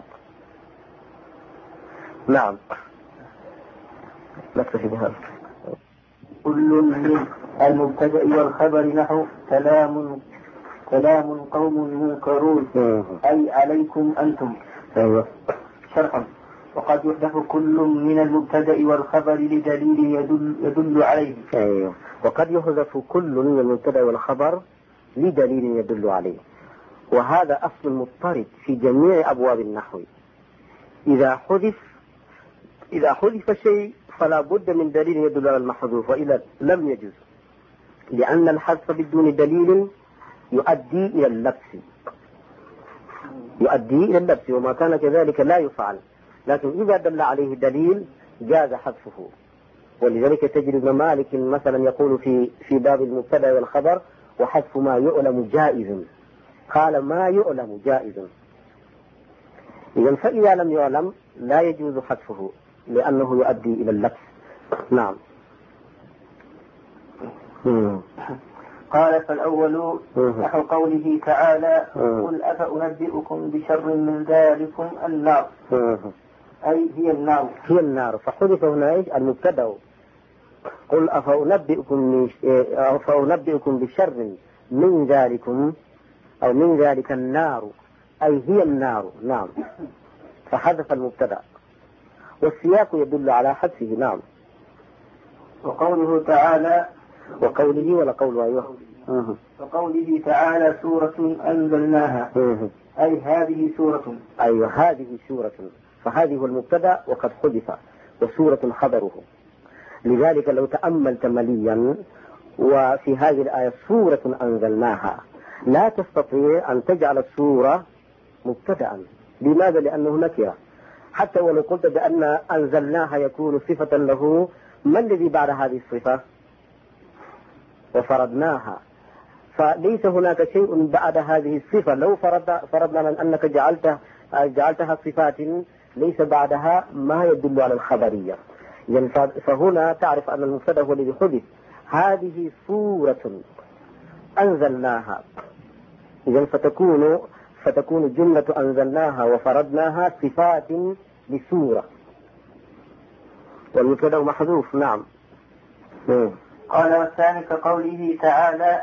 Speaker 1: نعم نكتفي بهذا.
Speaker 2: كل من المبتدأ والخبر نحو كلام كلام قوم منكرون أي عليكم أنتم.
Speaker 1: أيوة.
Speaker 2: شرحا. وقد يحذف كل من المبتدأ والخبر لدليل يدل, يدل عليه.
Speaker 1: أيوة. وقد يحذف كل من المبتدأ والخبر لدليل يدل عليه، وهذا أصل مضطرد في جميع أبواب النحو. إذا حذف إذا حذف شيء فلا بد من دليل يدل على المحذوف، وإلا لم يجوز، لأن الحذف بدون دليل يؤدي إلى اللبس يؤدي إلى اللبس وما كان كذلك لا يفعل. لكن إذا دل عليه دليل جاز حذفه. ولذلك تجد ابن مالك مثلا يقول في في باب المبتدأ والخبر وحذف ما يعلم جائز، قال ما يعلم جائز. إذا فإذا لم يعلم لا يجوز حذفه لأنه يؤدي إلى اللبس. نعم.
Speaker 2: قال فالأول نحو قوله تعالى قل أفأنبئكم بشر من ذلكم النار، أي هي النار.
Speaker 1: هي النار. فحذف هنا المبتدأ قل أفأنبئكم أفأنبئكم بشر من ذلكم أو من ذلك النار، أي هي النار. نعم. فحذف المبتدأ والسياق يدل على حذفه. نعم.
Speaker 2: وقوله تعالى
Speaker 1: وقوله ولا قوله أيوه
Speaker 2: وقوله تعالى سورة أنزلناها، أي هذه سورة.
Speaker 1: أيوه هذه سورة، فهذه هو المبتدأ وقد حذف، وسورة خبره. لذلك لو تأملت مليا وفي هذه الآية سورة أنزلناها لا تستطيع أن تجعل السورة مبتدأ. لماذا؟ لأنه نكرة. حتى ولو قلت بأن أنزلناها يكون صفة له، ما الذي بعد هذه الصفة؟ وفرضناها. فليس هناك شيء بعد هذه الصفة. لو فرض فرضنا من أنك جعلت جعلتها صفات ليس بعدها ما يدل على الخبرية. يعني فهنا تعرف أن المبتدأ هو الذي حذف. هذه سورة أنزلناها، إذن فتكون فتكون جملة أنزلناها وفرضناها صفات لسورة، والمبتدأ محذوف. نعم. مم.
Speaker 2: قال والثاني كقوله تعالى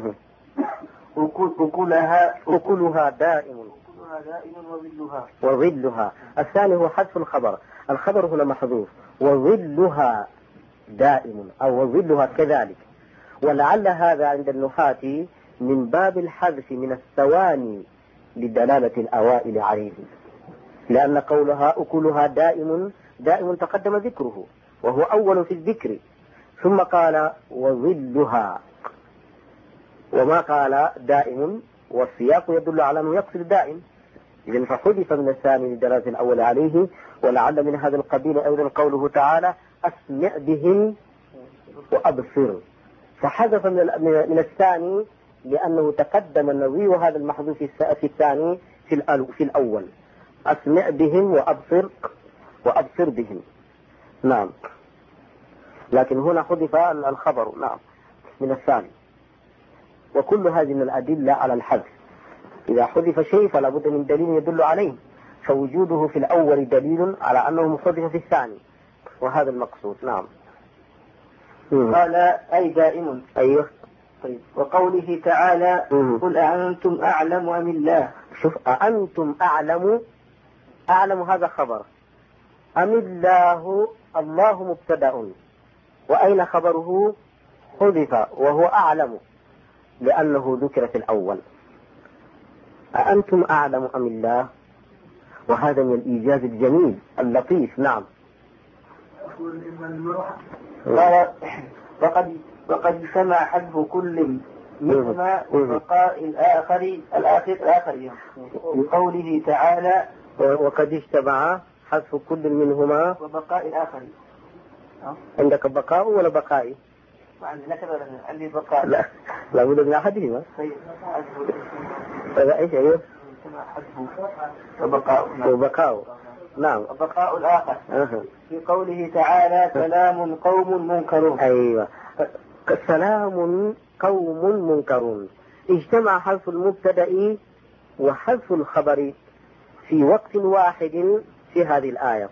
Speaker 2: أكلها
Speaker 1: أكلها دائم
Speaker 2: أكلها دائم وظلها
Speaker 1: وظلها. الثاني هو حذف الخبر. الخبر هنا محذوف، وظلها دائم أو وظلها كذلك. ولعل هذا عند النحاة من باب الحذف من الثواني لدلالة الأوائل عليه، لأن قولها أكلها دائم دائم تقدم ذكره وهو أول في الذكر، ثم قال وظلها وما قال دائم، والسياق يدل على أنه يقصد دائم. إذن فحذف من الثاني لدلالة الأول عليه. ولعل من هذا القبيل أيضا قوله تعالى أسمع بهم وأبصر، فحذف من الثاني لأنه تقدم النظير هذا المحذوف في الثاني في الأول، أسمع بهم وأبصر وأبصر بهم. نعم. لكن هنا حذف الخبر نعم من الثاني. وكل هذه من الأدلة على الحذف. إذا حذف شيء فلا بد من دليل يدل عليه، فوجوده في الأول دليل على أنه محذف في الثاني، وهذا المقصود. نعم.
Speaker 2: قال أي دائم.
Speaker 1: أيوه.
Speaker 2: طيب. وقوله تعالى قل أأنتم أعلم أم الله.
Speaker 1: شوف أأنتم أعلم، أعلم هذا خبر، أم الله، الله مبتدأ، وأين خبره؟ حذف وهو أعلم لأنه ذكر في الأول. أأنتم أعلم أم الله، وهذا من الإيجاز الجميل اللطيف. نعم.
Speaker 2: قال وقد وقد اجتمع حذف كل منهما وبقاء الآخر الآخر الآخر بقوله تعالى
Speaker 1: وقد اجتمع حذف كل منهما
Speaker 2: وبقاء الآخر.
Speaker 1: عندك بقاء ولا بقائي؟
Speaker 2: عندنا كذا، عندي بقاء.
Speaker 1: لا لا بد من أحدهما.
Speaker 2: طيب.
Speaker 1: هذا إيش أيوه؟
Speaker 2: حذف وبقاء.
Speaker 1: وبقاء. نعم.
Speaker 2: البقاء الآخر
Speaker 1: أه.
Speaker 2: في قوله تعالى سلام قوم منكرون.
Speaker 1: أيوة، سلام قوم منكرون. اجتمع حذف المبتدأ وحذف الخبر في وقت واحد في هذه الآية.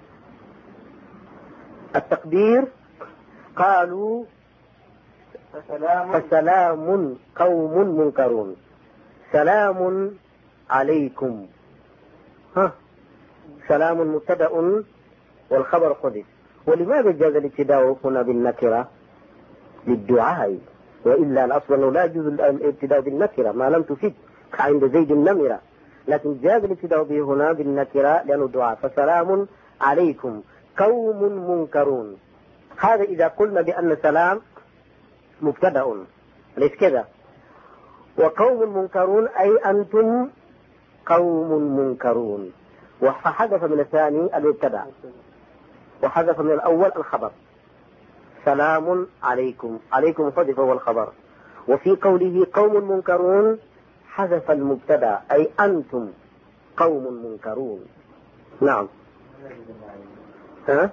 Speaker 1: التقدير قالوا
Speaker 2: فسلام,
Speaker 1: فسلام قوم منكرون، سلام عليكم. ها، سلام مبتدأ والخبر حذف. ولماذا جاز الابتداء هنا بالنكرة؟ للدعاء، وإلا الأصل أنه لا يجوز الابتداء بالنكرة ما لم تفيد عند زيد النمرة، لكن جاز الابتداء به هنا بالنكرة لأنه دعاء. فسلام عليكم قوم منكرون. هذا إذا قلنا بأن سلام مبتدأ، ليس كذا. وقوم منكرون أي أنتم قوم منكرون، وحذف من الثاني المبتدأ وحذف من الأول الخبر. سلام عليكم، عليكم حذف هو الخبر. وفي قوله قوم منكرون حذف المبتدأ أي أنتم قوم منكرون. نعم. ها؟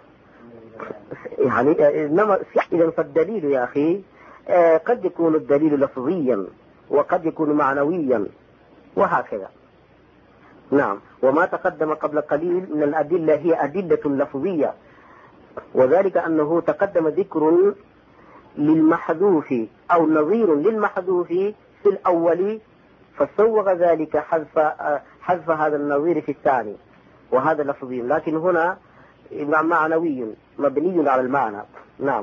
Speaker 1: يعني إنما إذا فالدليل يا أخي قد يكون الدليل لفظيا وقد يكون معنويا وهكذا. نعم. وما تقدم قبل قليل من الأدلة هي أدلة لفظية، وذلك أنه تقدم ذكر للمحذوف أو نظير للمحذوف في الأول، فسوغ ذلك حذف حذف هذا النظير في الثاني، وهذا لفظي، لكن هنا معنوي مبني على المعنى. نعم.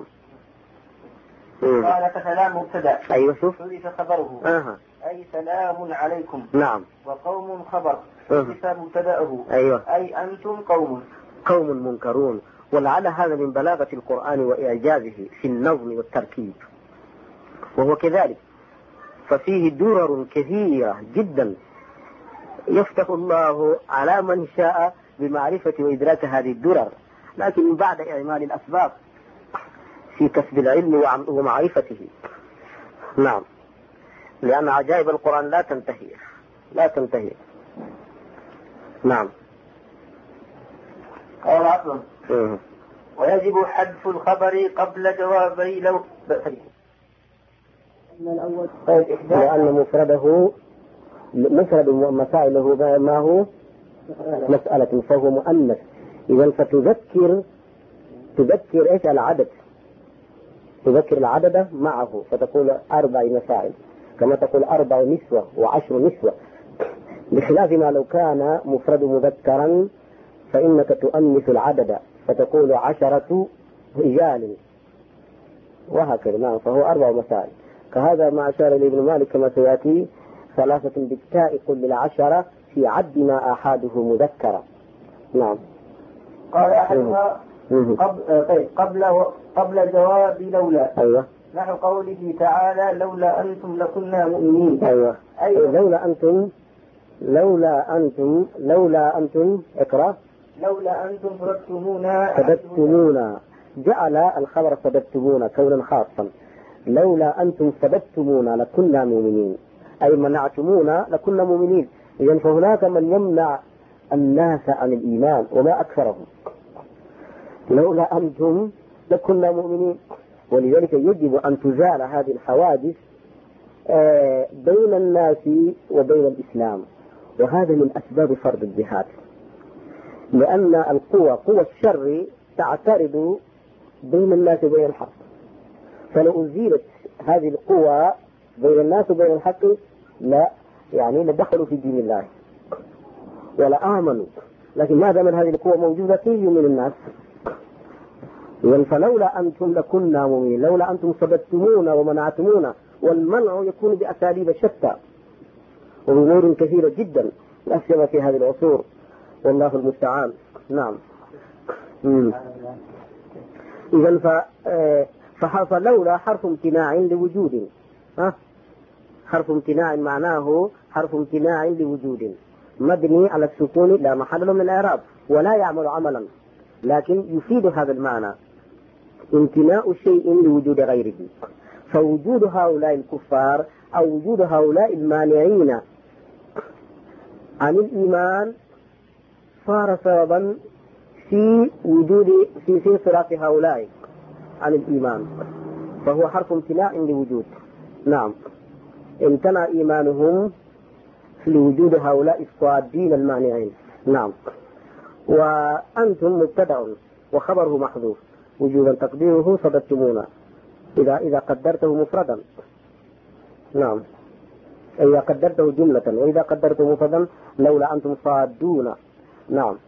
Speaker 2: قال فسلام مبتدأ.
Speaker 1: أيوة شوف.
Speaker 2: حذف خبره.
Speaker 1: أه.
Speaker 2: أي سلام عليكم.
Speaker 1: نعم.
Speaker 2: وقوم خبر حذف مبتدأه.
Speaker 1: أيوة.
Speaker 2: أي أنتم قوم
Speaker 1: قوم منكرون. ولعل هذا من بلاغة القرآن وإعجازه في النظم والتركيب، وهو كذلك، ففيه درر كثيرة جدا يفتح الله على من شاء بمعرفة وإدراك هذه الدرر، لكن بعد إعمال الأسباب في كسب العلم ومعرفته. نعم. لأن عجائب القرآن لا تنتهي لا تنتهي. نعم.
Speaker 2: قال عفوا. ويجب حذف الخبر قبل جوابي لو
Speaker 1: لأن مفرده مفرد مسائله ما هو مسألة فهو مؤنث، إذا فتذكر تذكر إيش العدد، تذكر العدد معه، فتقول أربع مسائل كما تقول أربع نسوة وعشر نسوة، بخلاف ما لو كان مفرد مذكرا فإنك تؤنث العدد فتقول عشرة رجال وهكذا. نعم. فهو أربع مسائل، كهذا ما أشار إليه ابن مالك كما سيأتي ثلاثة بالتاء قل للعشرة في عد ما أحاده مذكرة. نعم.
Speaker 2: قال أحدها قبل قبل قبل جواب لولا.
Speaker 1: أيوة.
Speaker 2: نحو قوله تعالى لولا أنتم لكنا مؤمنين.
Speaker 1: أيوة. أيوة. لولا أنتم لولا أنتم لولا أنتم اقرأ.
Speaker 2: لولا أنتم فددتمونا
Speaker 1: فددتمونا، جعل الخبر فددتمونا كونا خاصا. لولا أنتم فددتمونا لكنا مؤمنين، أي منعتمونا لكنا مؤمنين. إذن فهناك من يمنع الناس عن الإيمان وما أكثرهم. لولا أنتم لكنا مؤمنين، ولذلك يجب أن تزال هذه الحوادث بين الناس وبين الإسلام، وهذا من أسباب فرض الجهاد، لأن القوى قوى الشر تعترض بين الناس وبين الحق، فلو أزيلت هذه القوى بين الناس وبين الحق لا يعني لدخلوا في دين الله ولا آمنوا، لكن ما دام هذه القوى موجودة كيف من الناس؟ فلولا أنتم لكنا مؤمنين، لولا أنتم صددتمونا ومنعتمونا، والمنع يكون بأساليب شتى وبأمور كثيرة جدا لا سيما في هذه العصور، والله المستعان. نعم. إذن فلولا حرف امتناع لوجود، ها؟ حرف امتناع معناه حرف امتناع لوجود مبني على السكون لا محل له من الإعراب ولا يعمل عملا، لكن يفيد هذا المعنى امتناء شيء لوجود غيره. فوجود هؤلاء الكفار أو وجود هؤلاء المانعين عن الإيمان صار سببا في وجود في في انصراف هؤلاء عن الإيمان، فهو حرف امتناع لوجود. نعم، امتنع إيمانهم لوجود هؤلاء الصادين المانعين. نعم. وأنتم مبتدأ وخبره محذوف وجوبا تقديره صددتمونا إذا إذا قدرته مفردا. نعم، إذا قدرته جملة، وإذا قدرته مفردا لولا أنتم صادون. نعم.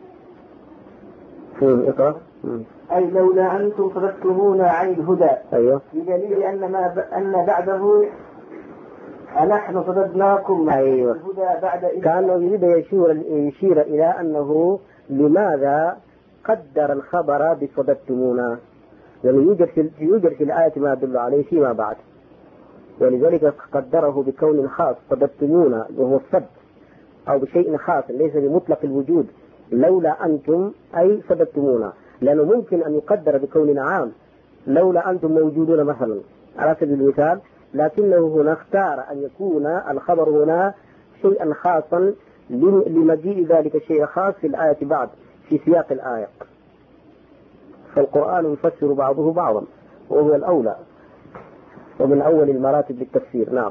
Speaker 1: اقرأ.
Speaker 2: أي لولا أنتم صددتمونا عن الهدى.
Speaker 1: أيوه.
Speaker 2: بدليل أن ما ب... أن بعده أنحن صددناكم.
Speaker 1: أيوه.
Speaker 2: الهدى بعد إذ
Speaker 1: كان يريد يشير يشير إلى أنه لماذا قدر الخبر بصددتمونا، يعني يوجد في يوجد في الآية ما يدل عليه فيما بعد، ولذلك قدره بكون خاص صددتمونا وهو الصد، أو بشيء خاص ليس بمطلق الوجود. لولا أنتم أي صددتمونا، لأنه ممكن أن يقدر بكون عام لولا أنتم موجودون مثلا على سبيل المثال، لكنه هنا اختار أن يكون الخبر هنا شيئا خاصا لمجيء ذلك الشيء خاص في الآية بعد في سياق الآية. فالقرآن يفسر بعضه بعضا وهو الأولى ومن أول المراتب للتفسير. نعم.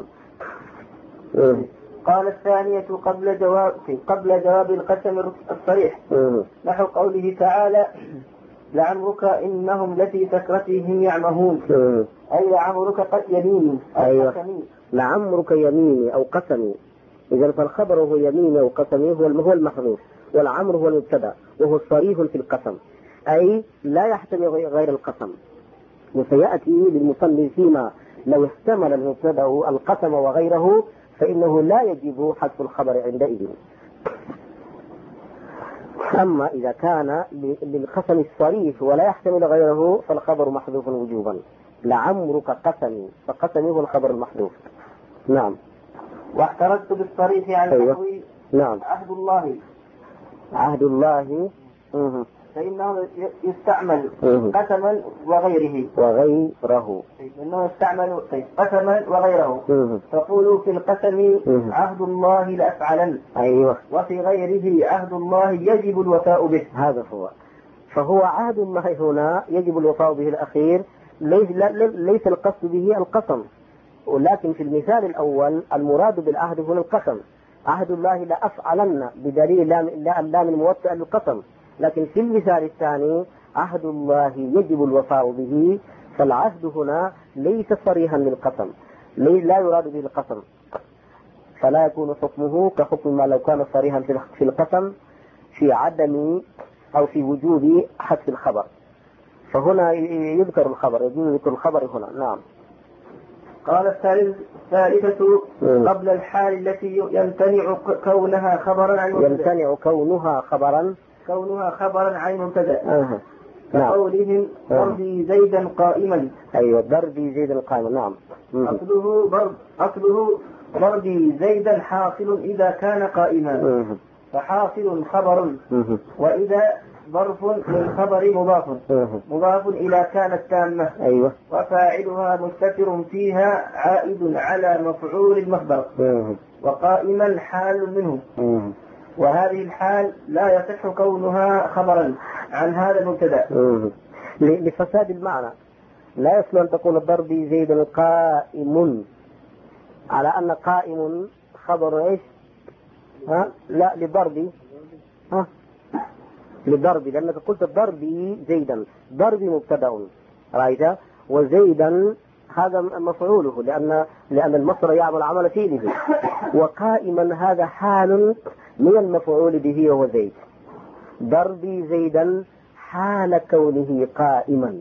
Speaker 2: قال الثانية قبل جواب قبل جواب القسم الصريح نحو قوله تعالى لعمرك إنهم لفي سكرتهم يعمهون، أي لعمرك قد يميني.
Speaker 1: أيوة. لعمرك يميني أو قسمي. إذا فالخبر هو يميني أو قسمي هو المحذوف، والعمر هو المبتدأ وهو صريح في القسم، أي لا يحتمل غير القسم. وسيأتي للمصنف فيما لو احتمل المبتدأ القسم وغيره فإنه لا يجب حذف الخبر عندئذ. أما إذا كان للقسم الصريح ولا يحتمل غيره فالخبر محذوف وجوبا. لعمرك قسمي، فقسمي هو الخبر المحذوف. نعم.
Speaker 2: واحترزت بالصريح عن
Speaker 1: أيوة.
Speaker 2: نحو
Speaker 1: نعم.
Speaker 2: عهد الله.
Speaker 1: عهد الله مه.
Speaker 2: فإنه يستعمل
Speaker 1: مه.
Speaker 2: قسما وغيره
Speaker 1: وغيره
Speaker 2: إنه يستعمل قسما وغيره.
Speaker 1: مه.
Speaker 2: تقول في القسم
Speaker 1: مه.
Speaker 2: عهد الله لأفعلن.
Speaker 1: أيوة.
Speaker 2: وفي غيره عهد الله يجب الوفاء به.
Speaker 1: هذا هو. فهو عهد الله هنا يجب الوفاء به الأخير، ليس, ليس القصد به القسم، ولكن في المثال الأول المراد بالعهد هنا القسم. عهد الله لا أفعلن بدليل اللام الموطئ للقسم، لكن في المثال الثاني عهد الله يجب الوفاء به، فالعهد هنا ليس صريحا للقسم، لا يراد به القسم، فلا يكون حكمه كحكم ما لو كان صريحا في القسم في عدم أو في وجوب حذف الخبر. فهنا يذكر الخبر، يجوز ذكر الخبر هنا. نعم.
Speaker 2: قال الثالثة قبل الحال التي يمتنع كونها خبرا عن مبتدأ.
Speaker 1: يمتنع كونها خبرا
Speaker 2: كونها خبرا عن مبتدأ.
Speaker 1: آه.
Speaker 2: كقولهم ضربي زيدا قائما.
Speaker 1: أيوة، ضربي زيدا قائما. نعم.
Speaker 2: أصله ضرب أصله ضربي زيدا حاصل إذا كان قائما، فحاصل خبر، وإذا ظرف للخبر مضاف مضاف إلى كانت تامة.
Speaker 1: أيوة.
Speaker 2: وفاعلها مستتر فيها عائد على مفعول المصدر، وقائما حال منه. وهذه الحال لا يصح كونها خبرا عن هذا المبتدأ
Speaker 1: لفساد المعنى. لا يصل أن تقول ضربي زيد قائم على أن قائم خبر إيش؟ ها؟ لا، لضربي ها لضربي لأنك قلت ضربي زيدا، ضربي مبتدأ رأيت، وزيدا هذا مفعوله لأن لأن المصدر يعمل عمل فعله، وقائما هذا حال من المفعول به وهو زيد. ضربي زيدا حال كونه قائما،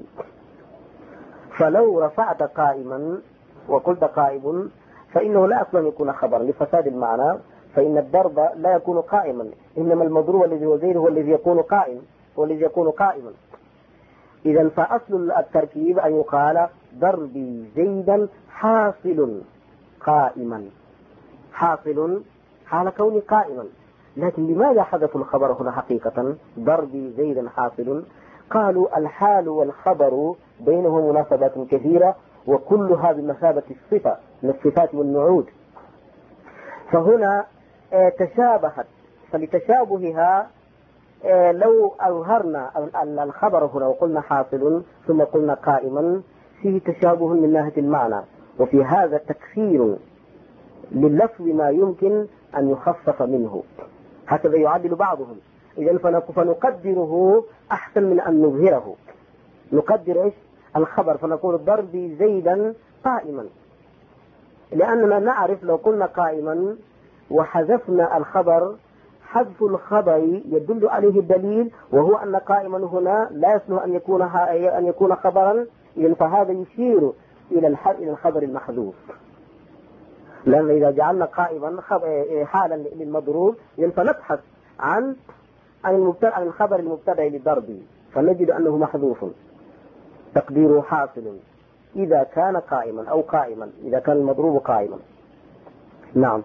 Speaker 1: فلو رفعت قائما وقلت قائم فإنه لا أصلا يكون خبرا لفساد المعنى، فإن الضرب لا يكون قائما، إنما المضروب الذي هو زيد هو الذي يكون قائم هو الذي يكون قائما. إذا فأصل التركيب أن يقال ضربي زيدا حاصل قائما، حاصل حال كوني قائما. لكن لماذا حذفوا الخبر هنا حقيقة؟ ضربي زيدا حاصل. قالوا الحال والخبر بينهم مناسبات كثيرة وكلها بمثابة الصفة من الصفات والنعود، فهنا تشابهت، فلتشابهها لو أظهرنا الخبر هنا وقلنا حاصل ثم قلنا قائما فيه تشابه من ناحية المعنى، وفي هذا تكثير لللفظ ما يمكن أن يخفف منه، هكذا يعدل بعضهم. إذن فنقدره أحسن من أن نظهره. نقدر إيش الخبر فنقول ضربي زيدا قائما، لأننا نعرف لو قلنا قائما وحذفنا الخبر، حذف الخبر يدل عليه الدليل، وهو أن قائما هنا لا يصلح أن يكون أن يكون خبرا، إذن فهذا يشير إلى إلى الخبر المحذوف، لأن إذا جعلنا قائما حالا للمضروب إذن فنبحث عن عن الخبر المبتدأ للضرب فنجد أنه محذوف، تقديره حاصل إذا كان قائما أو قائما إذا كان المضروب قائما. نعم.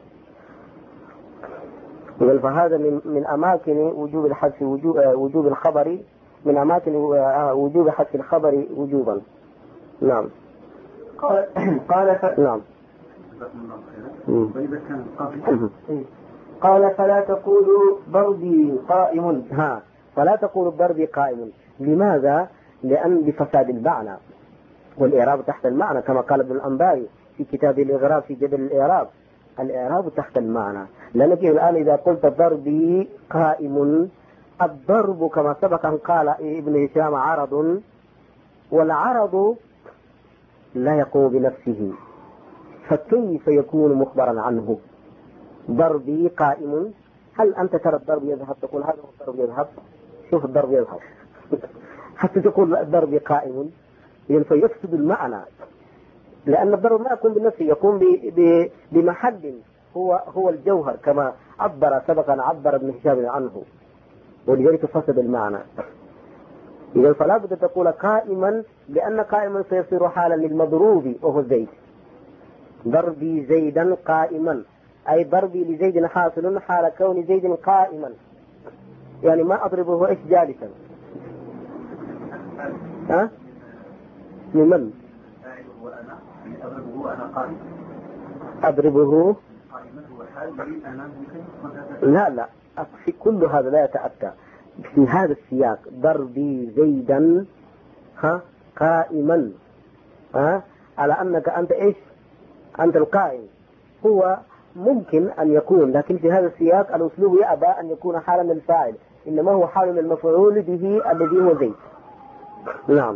Speaker 1: فهذا من من أماكن وجوب الحذف وجوب, وجوب الخبر من أماكن وجوب حذف الخبر وجوبا. نعم.
Speaker 2: قال قال ف...
Speaker 1: نعم.
Speaker 2: قال فلا تقولوا ضربي قائم.
Speaker 1: ها فلا تقولوا ضربي قائم. لماذا؟ لأن بفساد المعنى، والإعراب تحت المعنى كما قال ابن الأنباري في كتاب الإغراب في جدل الإعراب، الإعراب تحت المعنى. لأنك الآن إذا قلت ضربي قائم، الضرب كما سبق أن قال ابن هشام عرض، والعرض لا يقوم بنفسه، فكيف يكون مخبرا عنه؟ ضربي قائم، هل أنت ترى الضرب يذهب تقول هذا هو الضرب يذهب؟ شوف الضرب يذهب حتى تقول الضرب قائم، يعني فيفسد المعنى، لأن الضرب ما يكون بنفسه، يكون بمحل هو هو الجوهر كما عبر سبقا عبر ابن هشام عنه، ولذلك فسد المعنى. إذا فلا بد تقول قائما، لأن قائما سيصير حالا للمضروب وهو زيد. ضربي زيدا قائما أي ضربي لزيد حاصل حال كون زيد قائما، يعني ما أضربه إيش جالسا. ها؟ لمن؟ أضربه لا لا في كل هذا لا يتأتى في هذا السياق. ضربي زيدا ها قائما، ها على أنك أنت إيش؟ أنت القائم. هو ممكن أن يكون، لكن في هذا السياق الأسلوب يأبى أن يكون حالا للفاعل، إنما هو حال للمفعول به الذي هو زيد. نعم.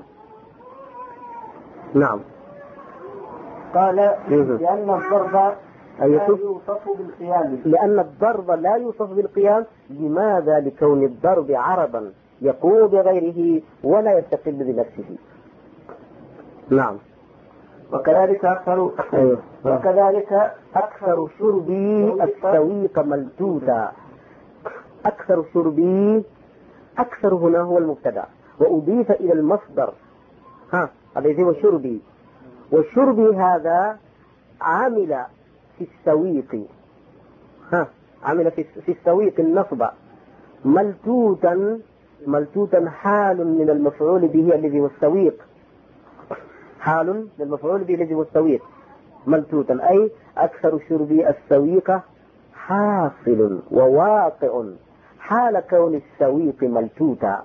Speaker 1: نعم.
Speaker 2: قال لأن الضرب لا يوصف بالقيام.
Speaker 1: لأن الضرب لا يوصف بالقيام. لماذا؟ لكون الضرب عرضا يقوم بغيره ولا يستقل بنفسه. نعم.
Speaker 2: وكذلك أكثر
Speaker 1: أيوه.
Speaker 2: وكذلك
Speaker 1: أكثر شربي السويق ملتوتا. أكثر شربي، أكثر هنا هو المبتدأ وأضيف إلى المصدر ها الذي هو شربي، والشربي هذا عامل في السويق ها عامل في في السويق النصب. ملتوتا، ملتوتا حال من المفعول به الذي هو السويق، حال للمفعول به الذي هو السويق. ملتوتا أي أكثر شربي السويق حاصل وواقع حال كون السويق ملتوتا،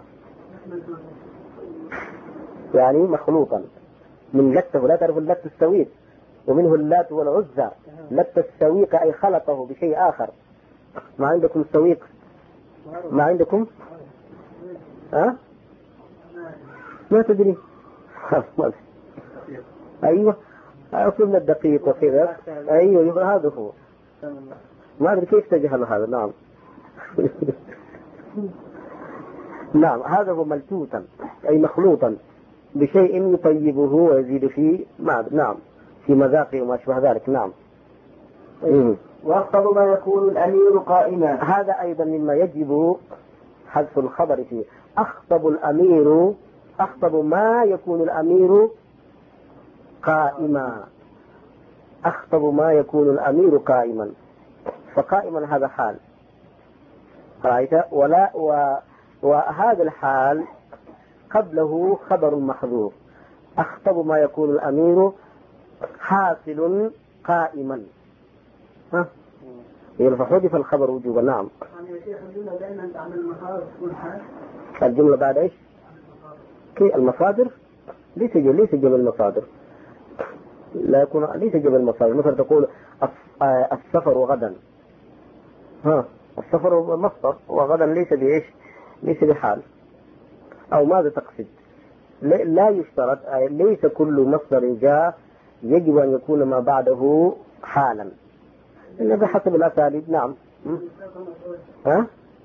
Speaker 1: يعني مخلوطا من لته. لا تعرف اللت السويق، ومنه اللات والعزى. لت السويق أي خلطه بشيء آخر. ما عندكم السويق؟ ما عندكم؟ ها؟ ما تدري؟ أيوة أصل الدقيق وكذا. أيوة هذا هو. ما أدري كيف تجهل هذا. نعم. نعم هذا هو ملتوتا أي مخلوطا بشيء يطيبه ويزيد فيه. نعم في مذاقه وما شبه ذلك. نعم.
Speaker 2: وأخطب ما يكون الأمير قائما.
Speaker 1: هذا أيضا مما يجب حذف الخبر فيه. أخطب الأمير، أخطب ما يكون الأمير قائما. أخطب ما يكون الأمير قائما، فقائما هذا حال رأيت. ولا و وهذا الحال قبله خبر محذوف. أخطب ما يكون الأمير حاصل قائما، ها فحذف الخبر وجوبا. نعم.
Speaker 3: يعني يا شيخ الجملة دائما تعمل المصادر تكون حال.
Speaker 1: الجملة بعد ايش؟ كي المصادر ليس ليس جمع المصادر، لا يكون ليس جمع المصادر. مثلا تقول السفر وغدا، ها السفر مصدر وغدا ليس بايش؟ ليس بحال. او ماذا تقصد؟ لا يشترط، ليس كل مصدر جاء يجب ان يكون ما بعده حالا، إلا بحسب الاساليب. نعم. ها؟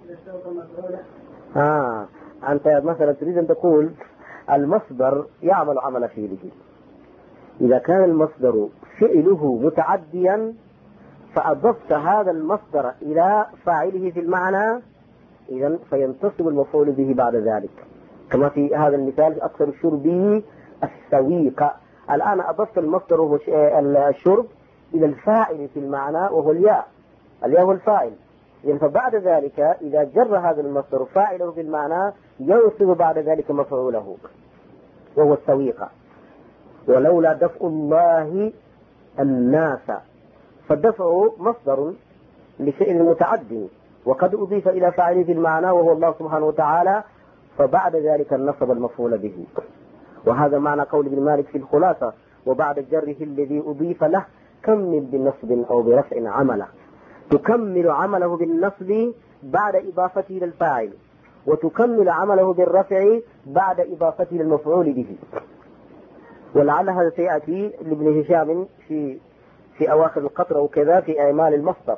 Speaker 1: آه. أنت مثلا تريد أن تقول المصدر يعمل عمل فعله. إذا كان المصدر فعله متعديا فأضفت هذا المصدر إلى فاعله في المعنى، إذن فينتصب المفعول به بعد ذلك، كما في هذا المثال أكثر الشرب السويق. الآن أضفت المصدر وهو الشرب إلى الفاعل في المعنى وهو الياء، الياء هو الفاعل. يعني فبعد ذلك إذا جر هذا المصدر فاعله في المعنى ينصب بعد ذلك مفعوله وهو السويق. ولولا دفع الله الناس، فالدفع مصدر لشيء متعد وقد أضيف إلى فاعله في المعنى وهو الله سبحانه وتعالى، فبعد ذلك نصب المفعول به. وهذا معنى قول ابن مالك في الخلاصة: وبعد جره الذي أضيف له كمل بنصب أو برفع عمله. تكمل عمله بالنصب بعد إضافته إلى الفاعل، وتكمل عمله بالرفع بعد إضافته إلى المفعول به. ولعل هذا سيأتي لابن هشام في في أواخر القطر وكذا في أعمال المصدر.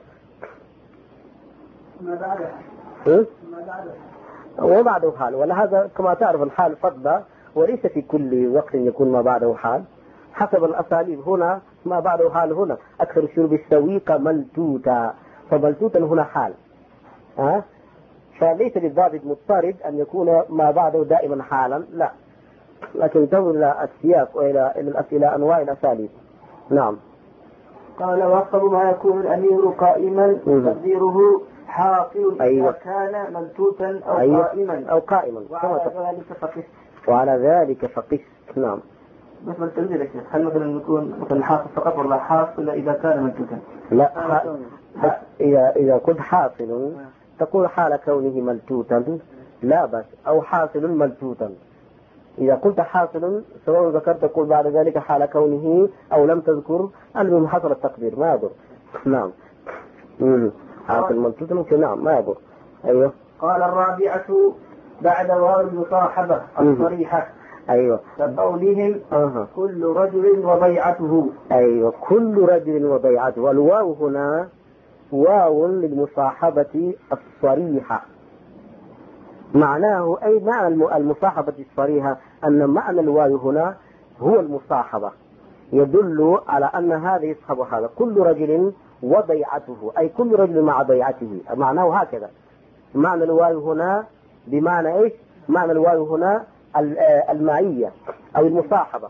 Speaker 3: ما بعده
Speaker 1: إيه؟
Speaker 3: ما بعده
Speaker 1: وبعده حال، ولهذا كما تعرف الحال فضة، وليس في كل وقت يكون ما بعده حال، حسب الأساليب. هنا ما بعده حال، هنا أكثر الشرب السويق ملتوتا، فملتوتا هنا حال. ها؟ فليس للضابط مضطرد أن يكون ما بعده دائما حالا، لا، لكن تنظر إلى السياق وإلى إلى أنواع الأساليب. نعم.
Speaker 2: قال: وأقرب ما يكون الأمير قائما تقديره حاصل
Speaker 1: أيوة.
Speaker 2: إذا كان ملتوتا أو
Speaker 1: أيوة.
Speaker 2: قائما
Speaker 1: أو قائما
Speaker 2: وعلى ذلك فقس.
Speaker 1: وعلى ذلك فقس. نعم.
Speaker 2: مثل التنزيل يا شيخ، هل مثلا يكون مثلا حاصل فقط ولا حاصل إذا كان ملتوتا؟
Speaker 1: لا، بس إذا إذا كنت حاصل تقول حال كونه ملتوتا لا بس، أو حاصل ملتوتا. إذا قلت حاصل سواء ذكرت تقول بعد ذلك حال كونه أو لم تذكر، المهم حصل التقدير ما يضر. نعم. امم حاصل ملتوتا ممكن، نعم ما يضر. أيوه.
Speaker 2: قال: الرابعة بعد واو المصاحبة الصريحة.
Speaker 1: أيوه.
Speaker 2: كقولهم
Speaker 1: أه.
Speaker 2: كل رجل وضيعته.
Speaker 1: أيوه، كل رجل وضيعته. والواو هنا واو للمصاحبة الصريحة. معناه أي معنى المصاحبة الصريحة أن معنى الواو هنا هو المصاحبة، يدل على أن هذا يصحب هذا. كل رجل وضيعته أي كل رجل مع ضيعته، معناه هكذا. معنى الواو هنا بمعنى إيش؟ معنى الواو هنا المعية أو المصاحبة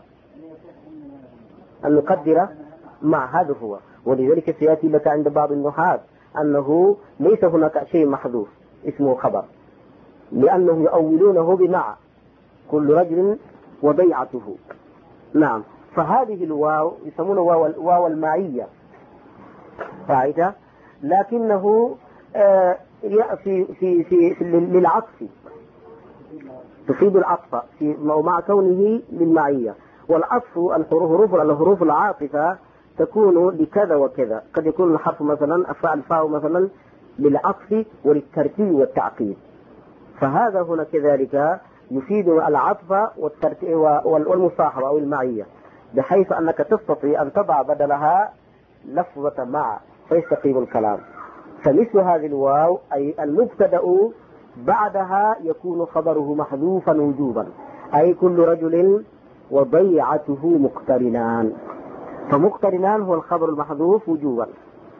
Speaker 1: المقدرة مع هذا هو. ولذلك سيأتي لك عند بعض النحاة أنه ليس هناك شيء محذوف اسمه خبر، لأنهم يؤولونه بمع كل رجل وبيعته. نعم. فهذه الواو يسمونه واو, واو المعية فائدة، لكنه آه في في في, في للعطف، تفيد العطف في مع كونه للمعية. والعطف الحروف الحروف العاطفة تكون لكذا وكذا، قد يكون الحرف مثلا الفاء مثلا للعطف وللترتيب والتعقيد، فهذا هنا كذلك يفيد العطف والمصاحبة أو المعية، بحيث أنك تستطيع أن تضع بدلها لفظة مع فيستقيم الكلام. فمثل هذه الواو أي المبتدأ بعدها يكون خبره محذوفا وجوبا، أي كل رجل وضيعته مقترنان، فمقترنان هو الخبر المحذوف وجوبا.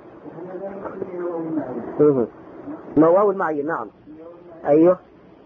Speaker 1: ما واو المعية. نعم. أيوه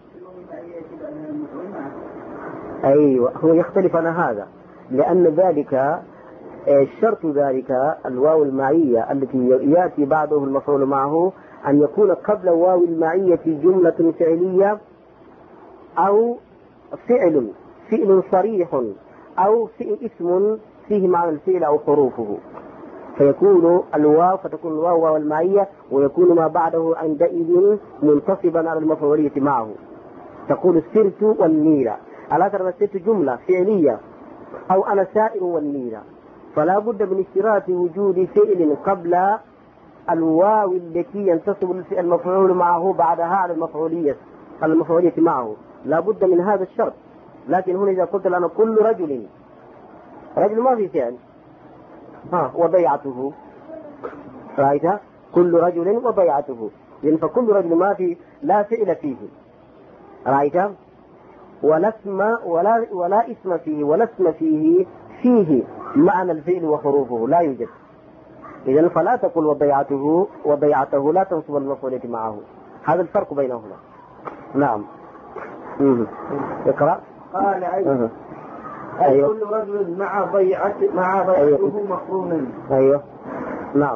Speaker 1: أيوه هو يختلف عن هذا، لأن ذلك الشرط ذلك الواو المعية التي يأتي بعده المفعول معه أن يكون قبل واو المعية جملة فعلية أو فعل فعل صريح أو اسم فيه معنى الفعل أو حروفه. فيكون الواو فتكون الواو واو المعية، ويكون ما بعده عندئذ منتصبا على المفعولية معه. تقول السرت والنيرة، ألا ترى السرت جملة فعلية أو أنا سائر والنيرة، فلا بد من اشتراط وجود فعل قبل الواو التي ينتصب المفعول معه بعدها على المفعولية على المفعولية معه، لا بد من هذا الشرط. لكن هنا إذا قلت لنا كل رجل، رجل ما في فعل، ها وبيعته، رأيتها كل رجل وبيعته، يعني فكل رجل ما في لا فعل فيه، رأيتها ولا اسم ولا ولا اسم فيه ولا اسم فيه فيه معنى الفعل وحروفه لا يوجد. إذن فلا تقول وبيعته وبيعته لا تنصب المفعولية معه. هذا الفرق بينهما. نعم. اقرأ.
Speaker 2: قال أيوه. أيوه. كل رجل مع بيعة مع بيعته أيوه. مقرون.
Speaker 1: أيوه. نعم.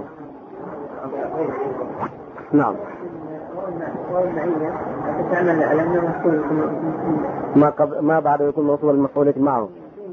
Speaker 1: نعم. ما قبل ما بعد يكون موصول المفعولية معه.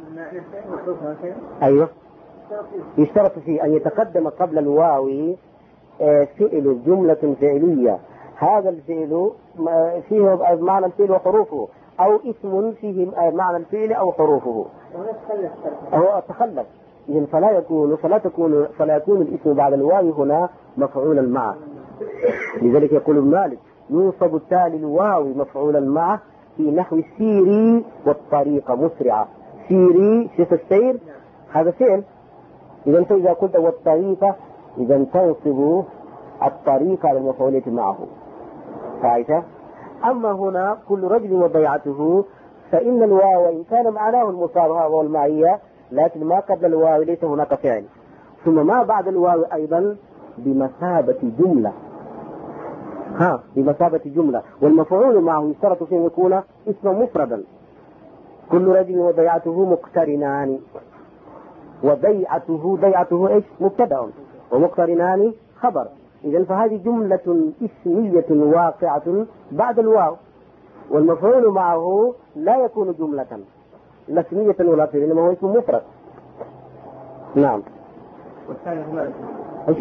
Speaker 1: أيوه. يشترط فيه أن يتقدم قبل الواو فعل جملة فعلية، هذا الفعل فيه معنى الفعل وحروفه، أو اسم فيه معنى الفعل أو حروفه، أو تخلف. إذن فلا يكون فلا تكون فلا يكون الاسم بعد الواو هنا مفعولا معه. لذلك يقول مالك ينصب التالي الواو مفعولا معه في نحو السيري والطريقة مسرعة. سيري شيء السير هذا فعل، إذا فإذا قلت والطريقة إذا تنصب الطريقة على المفعولية معه. رأيت؟ أما هنا كل رجل وبيعته فإن الواو إن كان معناه المصابهة والمعية، لكن ما قبل الواو ليس هناك فعل، ثم ما بعد الواو أيضا بمثابة جملة، ها بمثابة جملة، والمفعول معه يشترط فيه يكون اسما مفردا. كل رجل وبيعته مقترنان، وبيعته بيعته ايش؟ مبتدأ، ومقترنان خبر. إذن فهذه جملة اسمية واقعة بعد الواو، والمفعول معه لا يكون جملة لا اسمية ولا فعلية، إنما هو اسم مفرد. نعم.
Speaker 2: والثاني هو
Speaker 1: ايش؟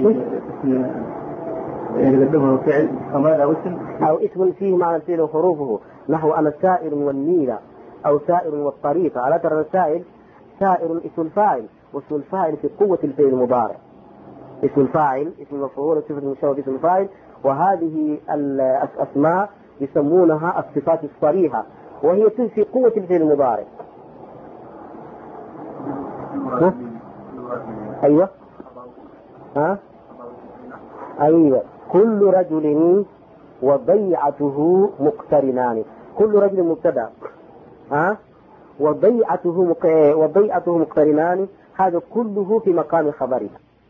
Speaker 2: يقدمه فعل كمال أو اسم
Speaker 1: أو اسم فيه معنى الفعل وحروفه، نحو أنا السائر والنيل أو سائر والطريقة. على ترى السائل سائر اسم الفاعل، واسم الفاعل في قوة الفعل المضارع. اسم الفاعل اسم المفعول صفة المشابهة باسم الفاعل، وهذه الأسماء يسمونها الصفات الصريحة، وهي في قوة الفعل المضارع. أيوة. ها؟ أيوة. كل رجل وبيعته مقترنان. كل رجل مبتدأ، ها؟ وبيعته مق... وبيعته مقترنان، هذا كله في مقام خبره.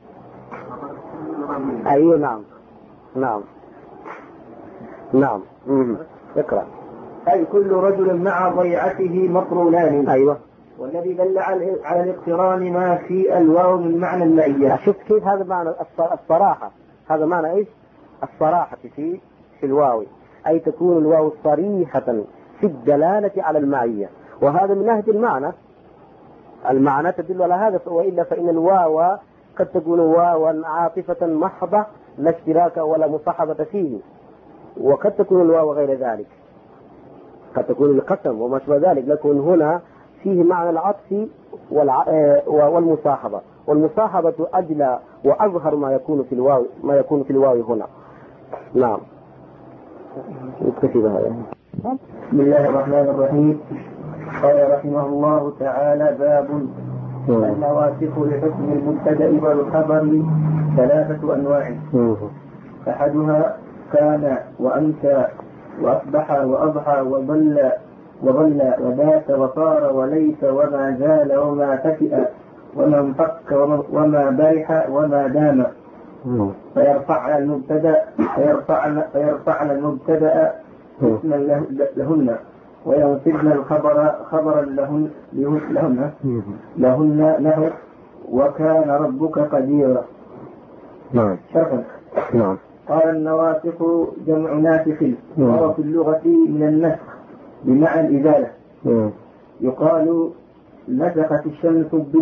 Speaker 1: أيوة. نعم نعم نعم. مم. اقرأ.
Speaker 2: أي كل رجل مع بيعته مقرونان.
Speaker 1: أيوة.
Speaker 2: والذي دل على الاقتران ما في الواو من معنى المعية.
Speaker 1: شوف كيف هذا معنى الصراحة، هذا معنى إيش؟ الصراحة في في الواو، أي تكون الواو صريحة في الدلالة على المعية، وهذا من ناحية المعنى. المعنى تدل على هذا، وإلا فإن الواو قد تكون واوا عاطفة محضة لا اشتراك ولا مصاحبة فيه، وقد تكون الواو غير ذلك، قد تكون القسم وما شابه ذلك، لكن هنا فيه معنى العطف والمصاحبة، والمصاحبة أجلى وأظهر ما يكون في الواو ما يكون في الواو هنا. نعم. نكتفي بهذا.
Speaker 2: بسم الله الرحمن الرحيم. قال رحمه الله تعالى: باب النواسخ لحكم المبتدأ والخبر ثلاثة أنواع، أحدها كان وأمسى وأصبح وأضحى وظل وظل وبات وصار وليس وما زال وما فتئ وما انفك وما برح وما دام، فيرفعن المبتدأ فيرفعن فيرفعن المبتدأ اسما لهن، وينصبن الخبر خبرا لهن لهن لهن له، وكان ربك قديرا.
Speaker 1: نعم.
Speaker 2: شرحا.
Speaker 1: نعم.
Speaker 2: قال: النواسخ جمع ناسخ، وهو في اللغة من النسخ بمعنى الإزالة. يقال: نسخت الشمس بالله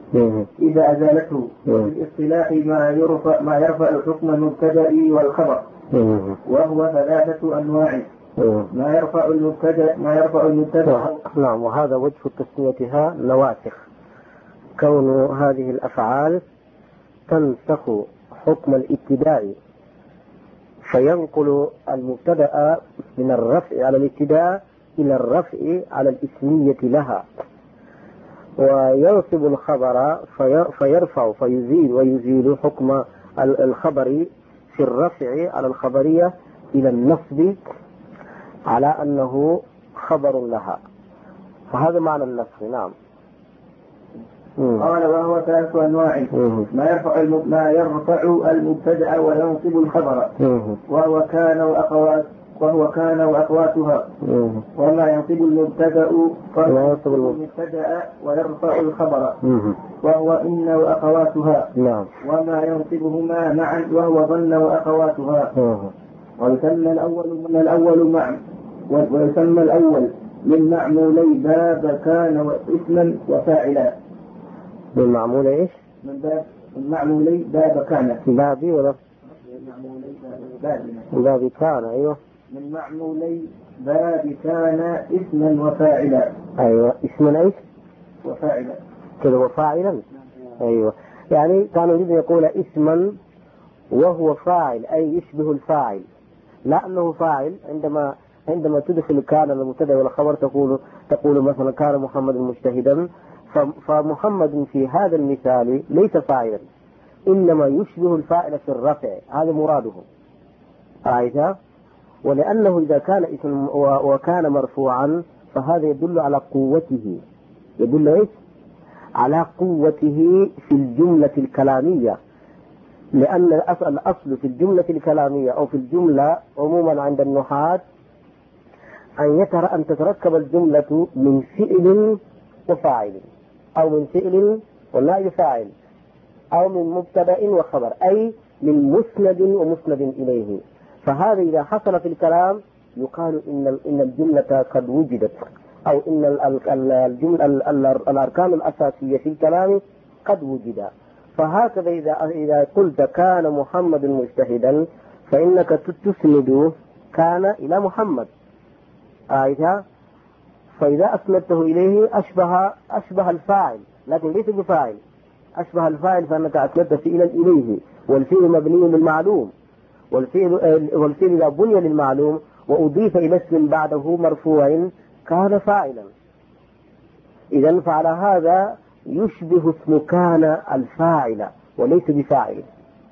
Speaker 2: إذا أزالته. في الاصطلاح ما يرفع ما يرفع حكم المبتدأ والخبر، وهو ثلاثة أنواع. ما يرفع المبتدأ ما يرفع المبتدأ
Speaker 1: نعم. وهذا وجه تسميتها نواسخ، كون هذه الأفعال تنسخ حكم الابتداء، فينقل المبتدأ من الرفع على الابتداء إلى الرفع على الاسمية لها، وينصب الخبر فيرفع فيزيل ويزيل حكم الخبر في الرفع على الخبرية إلى النصب على أنه خبر لها، فهذا معنى النسخ. نعم.
Speaker 2: قال وهو ثلاث أنواع. ما يرفع ما يرفع المبتدأ وينصب الخبر، وهو كان وأخوات وهو كان وأخواتها. وما ينصب المبتدأ فينصب المبتدأ ويرفع الخبر، وهو إن وأخواتها. وما ينصبهما معا وهو ظن وأخواتها. ويسمى الأول من الأول مع ويسمى الأول من معمولي باب كان واسما وفاعلا.
Speaker 1: من معمول ايش؟
Speaker 2: من باب من معمولي باب كان.
Speaker 1: بابي ولا؟
Speaker 2: معمولي باب
Speaker 1: باب كان. ايوه.
Speaker 2: من معمولي باب كان اسما وفاعلا.
Speaker 1: ايوه. اسما ايش؟
Speaker 2: وفاعلا.
Speaker 1: كذا وفاعلا. ايوه. يعني كان يريد يقول اسما وهو فاعل، اي يشبه الفاعل، لا انه فاعل. عندما عندما تدخل كان المبتدأ والخبر تقول تقول مثلا كان محمد مجتهدا، فمحمد في هذا المثال ليس فاعلا، انما يشبه الفاعل في الرفع، هذا مراده. رأيت؟ ولأنه إذا كان اسم وكان مرفوعا فهذا يدل على قوته، يدل ايش؟ على قوته في الجملة الكلامية، لأن الأصل في الجملة الكلامية أو في الجملة عموما عند النحاة أن يترى أن تتركب الجملة من فعل وفاعل، أو من فعل ولا فاعل، أو من مبتدأ وخبر، أي من مسند ومسند إليه. فهذا إذا حصل في الكلام يقال إن إن الجملة قد وجدت، أو إن الجملة الأركان الأساسية في الكلام قد وجد. فهكذا إذا إذا قلت كان محمد مجتهدا فإنك تسند كان إلى محمد. آية. فإذا أسندته إليه أشبه أشبه الفاعل، لكن ليس بفاعل، أشبه الفاعل فأنك أسندت فعلا إليه، والفعل مبني للمعلوم، والفعل والفعل إذا بني للمعلوم وأضيف إلى اسم بعده مرفوع كان فاعلا. إذا فعلى هذا يشبه اسم كان الفاعل وليس بفاعل،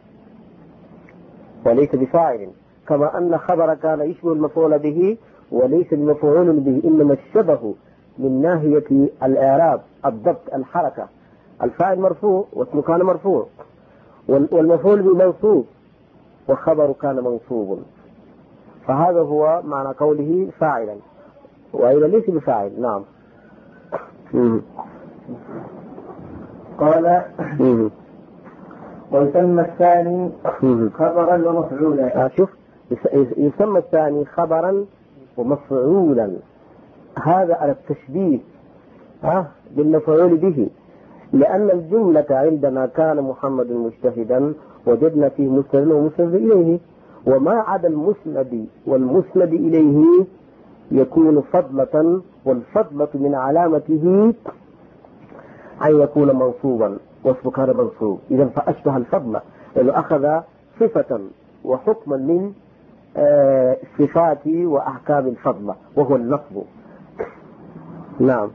Speaker 1: وليس بفاعل، كما أن خبر كان يشبه المفعول به وليس بمفعول به، إنما الشبه من ناحية الإعراب، الضبط، الحركة. الفاعل مرفوع واسم كان مرفوع، والمفعول به منصوب وخبر كان منصوب، فهذا هو معنى قوله فاعلا، وإذا ليس بفاعل. نعم.
Speaker 2: قال ويسمى الثاني خبرا ومفعولا.
Speaker 1: شوف، يسمى الثاني خبرا ومفعولا، هذا على التشبيه ها بالمفعول به، لأن الجملة عندنا كان محمد مجتهدا وجدنا فيه مسند ومسند إليه، وما عدا المسند والمسند إليه يكون فضلة، والفضلة من علامته أن يكون منصوبا، واسمه كان منصوب. إذا فأشبه الفضل لأنه أخذ صفة وحكما من آه صفات وأحكام الفضل وهو النصب. نعم.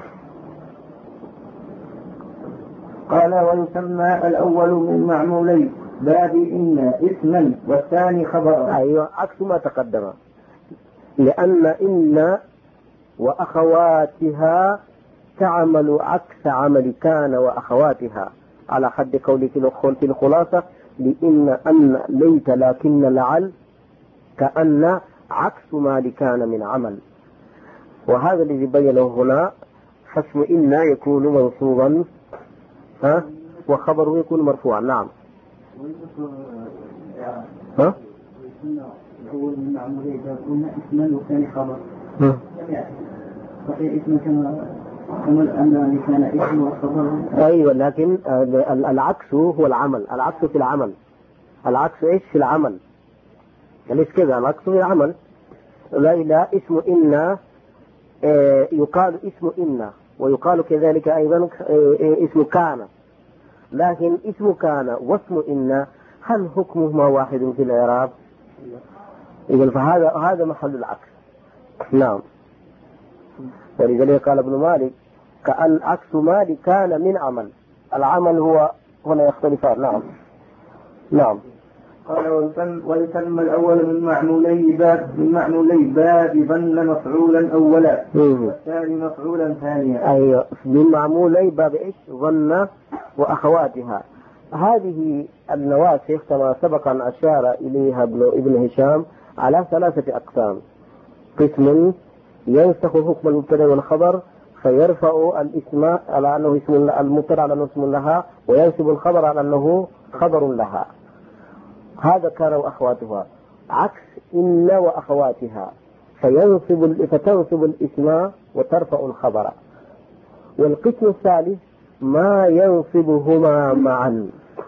Speaker 2: قال ويسمى الأول من معمولين باب إن اسما والثاني خبرا.
Speaker 1: أيوة، عكس ما تقدم، لأن إن وأخواتها تعمل عكس عمل كان وأخواتها، على حد قولك في الخلاصة لإن أن ليت لكن لعل كأن عكس ما لكان من عمل، وهذا الذي بينه هنا. فاسم إن يكون منصوبا ها وخبره يكون مرفوعا. نعم. ها؟
Speaker 3: الأول من معمولين إذا كنا اسما والثاني خبر. صحيح اسما كما
Speaker 2: أن كان اسم وخبر.
Speaker 1: أيوة، لكن العكس هو العمل. العكس في العمل. العكس إيش في العمل؟ ليش كذا؟ العكس في العمل. لا إله اسم إن يقال اسم إن، ويقال كذلك أيضا اسم كان. لكن اسم كان واسم إن هل حكمهما واحد في الإعراب؟ إذن فهذا هذا محل العكس. نعم. ولذلك قال ابن مالك كأن عكس مالك كان من عمل. العمل هو هنا يختلفان. نعم. نعم.
Speaker 2: قال ويسمى الأول من معمولي باب من معمولي باب ظن مفعولا أولا والثاني مفعولا ثانيا.
Speaker 1: أيوة، من معمولي باب إيش؟ ظن وأخواتها. هذه النواسخ كما سبق أن أشار إليها ابن ابن هشام على ثلاثة أقسام. قسم ينسخ حكم المبتدأ والخبر فيرفع الاسم على أنه اسم المبتدأ على أنه اسم لها، وينسب الخبر على أنه خبر لها. هذا كان وأخواتها. عكس إن وأخواتها فينسب فتنسب الاسم وترفع الخبر. والقسم الثالث ما ينسبهما معا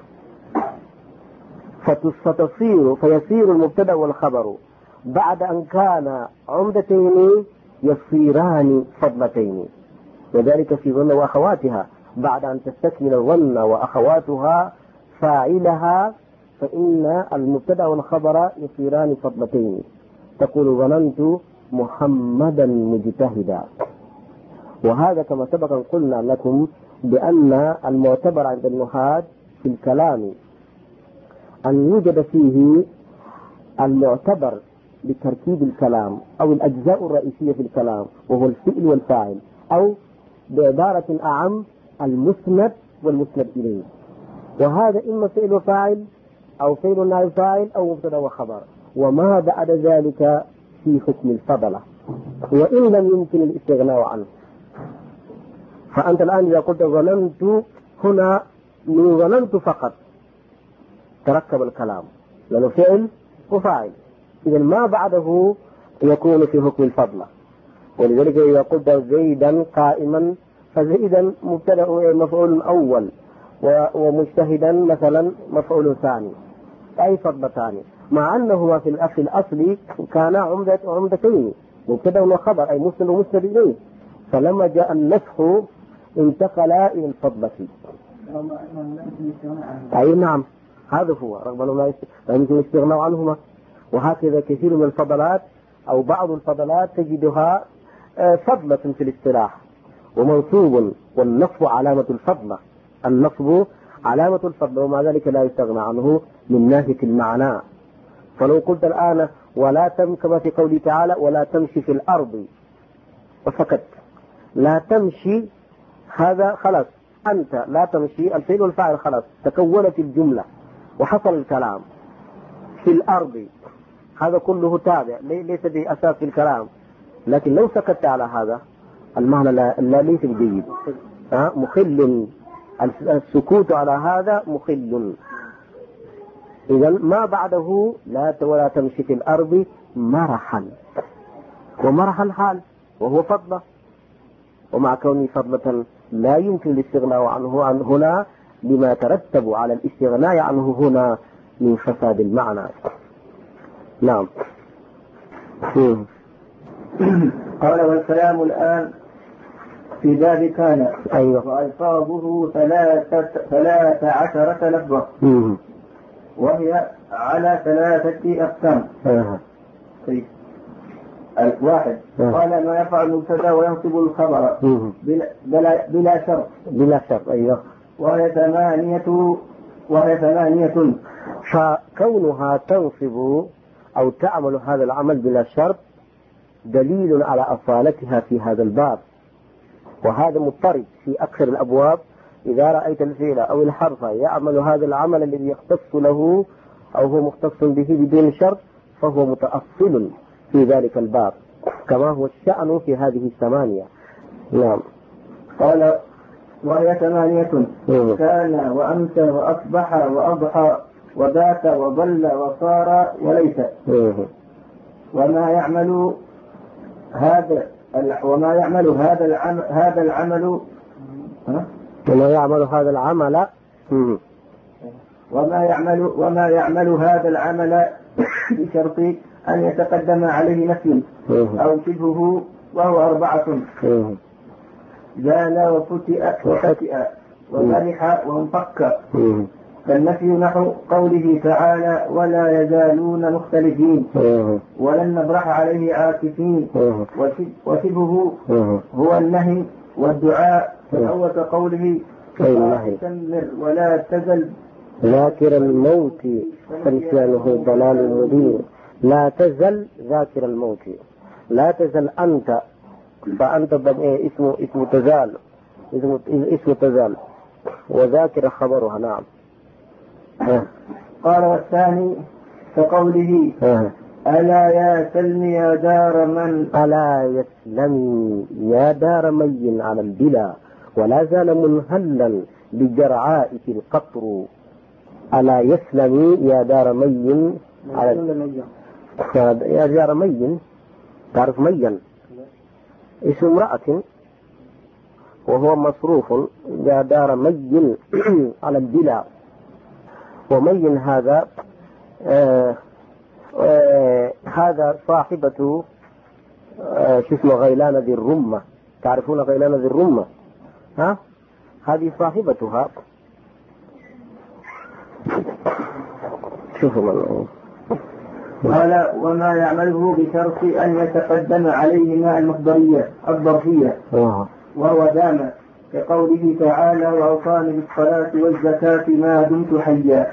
Speaker 1: فتصير فيصير المبتدأ والخبر بعد أن كان عمدتين يصيران فضلتين. وذلك في ظن وأخواتها بعد أن تستكمل الظن وأخواتها فاعلها فإن المبتدأ والخبر يصيران فضلتين. تقول ظننت محمدا مجتهدا. وهذا كما سبق قلنا لكم بأن المعتبر عند النحاة في الكلام أن يوجد فيه المعتبر بتركيب الكلام أو الأجزاء الرئيسية في الكلام وهو الفعل والفاعل، أو بعبارة أعم المسند والمسند إليه. وهذا إما فعل وفاعل أو فعل نائب فاعل أو مبتدأ وخبر، وما بعد ذلك في حكم الفضلة وإن لم يمكن الاستغناء عنه. فأنت الآن إذا قلت ظننت هنا من ظننت فقط تركب الكلام لأنه فعل وفاعل، إذا ما بعده يكون في حكم الفضلة. ولذلك إذا قلت زيدا قائما فزيدا مبتدأ مفعول أول ومجتهدا مثلا مفعول ثاني، أي فضلتان، مع أنهما في الأصل الأصلي كان عمدة عمدتين مبتدأ وخبر أي مسند ومسند إليه، فلما جاء النسخ انتقل إلى الفضلة. أي نعم، هذا هو رغم لا يمكن الاستغناء عنهما. وهكذا كثير من الفضلات أو بعض الفضلات تجدها فضلة في الاصطلاح ومنصوب، والنصب علامة الفضلة، النصب علامة الفضلة، ومع ذلك لا يستغنى عنه من ناحية المعنى. فلو قلت الآن ولا تم كما في قوله تعالى ولا تمشي في الأرض وسكت، لا تمشي هذا خلاص أنت لا تمشي الفعل والفاعل خلاص تكونت الجملة وحصل الكلام. في الأرض هذا كله تابع ليس بأساس في الكلام، لكن لو سكت على هذا المعنى لا, لا ليس جيد، مخل، السكوت على هذا مخل. إذا ما بعده لا ولا تمشي في الأرض مرحا، ومرحا حال وهو فضلة، ومع كونه فضلة لا يمكن الاستغناء عنه عن هنا لما يترتب على الاستغناء عنه هنا من فساد المعنى. نعم.
Speaker 2: قال والكلام الآن في باب كان.
Speaker 1: أيوة.
Speaker 2: وألفاظه ثلاثة ثلاثة عشرة لفظة وهي على ثلاثة أقسام.
Speaker 1: أه.
Speaker 2: واحد قال ما يفعل المبتدا وينصب الخبر بلا, بلا, بلا شرط
Speaker 1: بلا شرط. أيوة.
Speaker 2: وهي ثمانية وهي ثمانية
Speaker 1: فكونها تنصب أو تعمل هذا العمل بلا شرط دليل على أصالتها في هذا الباب، وهذا مضطرد في أكثر الأبواب. إذا رأيت الفعل أو الحرف يعمل هذا العمل الذي يختص له أو هو مختص به بدون شرط فهو متأصل في ذلك الباب كما هو الشأن في هذه الثمانية. نعم.
Speaker 2: قال وهي ثمانية كان وأمسى وأصبح وأضحى وبات وظل وصار وليس. وما يعمل هذا وما يعمل هذا العمل هذا العمل ها؟
Speaker 1: وما يعمل هذا العمل
Speaker 2: وما يعمل وما يعمل هذا العمل بشرط أن يتقدم عليه نفي أو شبهه وهو أربعة: زال وفتئ وفتئ وفرح وانفك. فالنفي نحو قوله تعالى: ولا يزالون مختلفين ولن نبرح عليه عاكفين. وشبهه هو النهي والدعاء، فالأول كقوله: تستمر ولا تزل
Speaker 1: ذاكر الموت فلسانه ضلال مبين. لا تزل ذاكر الموت، لا تزل أنت، فأنت اسمه اسم تزال، اسم اسم تزال، وذاكر خبرها. نعم.
Speaker 2: قال: والثاني كقوله: ألا يا سلمي يا دار من
Speaker 1: ألا يسلمي يا دار مي على البلا ولا زال منهلا بجرعائك القطر. ألا يسلمي يا دار مي على يا دار مي، تعرف ميا اسم امرأة وهو مصروف، يا دار مي على البلا. ومي هذا آه آه هذا صاحبة آه شو اسمه غيلان ذي الرمة. تعرفون غيلان ذي الرمة؟ ها، هذه صاحبتها. شوفوا من
Speaker 2: قال: وما يعمله بشرط أن يتقدم عليه مع المصدرية الظرفية وهو دام، كقوله تعالى: وأوصاني بالصلاة والزكاة ما دمت حيا.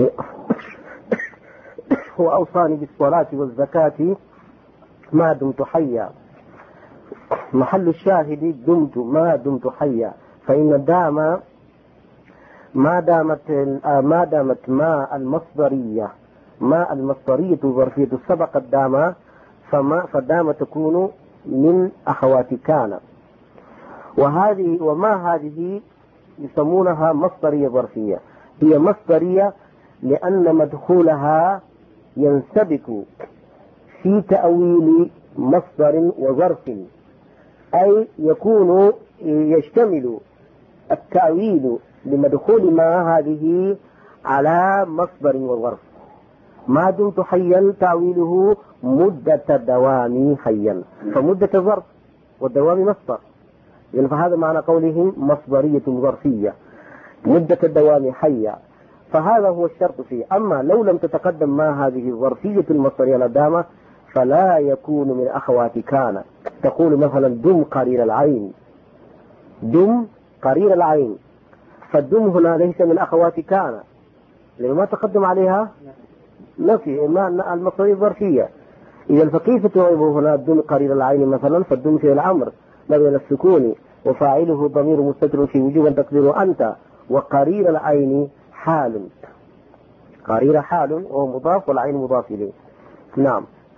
Speaker 1: هو أوصاني بالصلاة والزكاة ما دمت حيا. محل الشاهد دمت، ما دمت حيا، فإن دام ما دامت ما دامت ما المصدرية ما المصدرية ظرفية سبقت دام، فما فدام تكون من أخوات كان. وهذه وما هذه يسمونها مصدرية ظرفية. هي مصدرية لأن مدخولها ينسبك في تأويل مصدر وظرف، أي يكون يشتمل التأويل لمدخول ما هذه على مصدر وظرف. ما دمت حيا تأويله مدة دوامي حيا، فمدة ظرف والدوام مصدر، يعني فهذا معنى قولهم مصدرية ظرفية، مدة الدوام حيا. فهذا هو الشرط فيه. أما لو لم تتقدم ما هذه الظرفية المصدرية لدامة فلا يكون من أخوات كان. تقول مثلا: دم قرير العين، دم قرير العين، فالدم هنا ليس من أخوات كان لأنه ما تقدم عليها نفي ما المصدرية الظرفية. إذا فكيف تعرب هنا دم قرير العين مثلا؟ فالدم في الأمر مبني السكون وفاعله ضمير مستتر في وجوب تقدير أنت، وقرير العين حال، قرير حال وهو مضاف والعين مضاف إليه. نعم.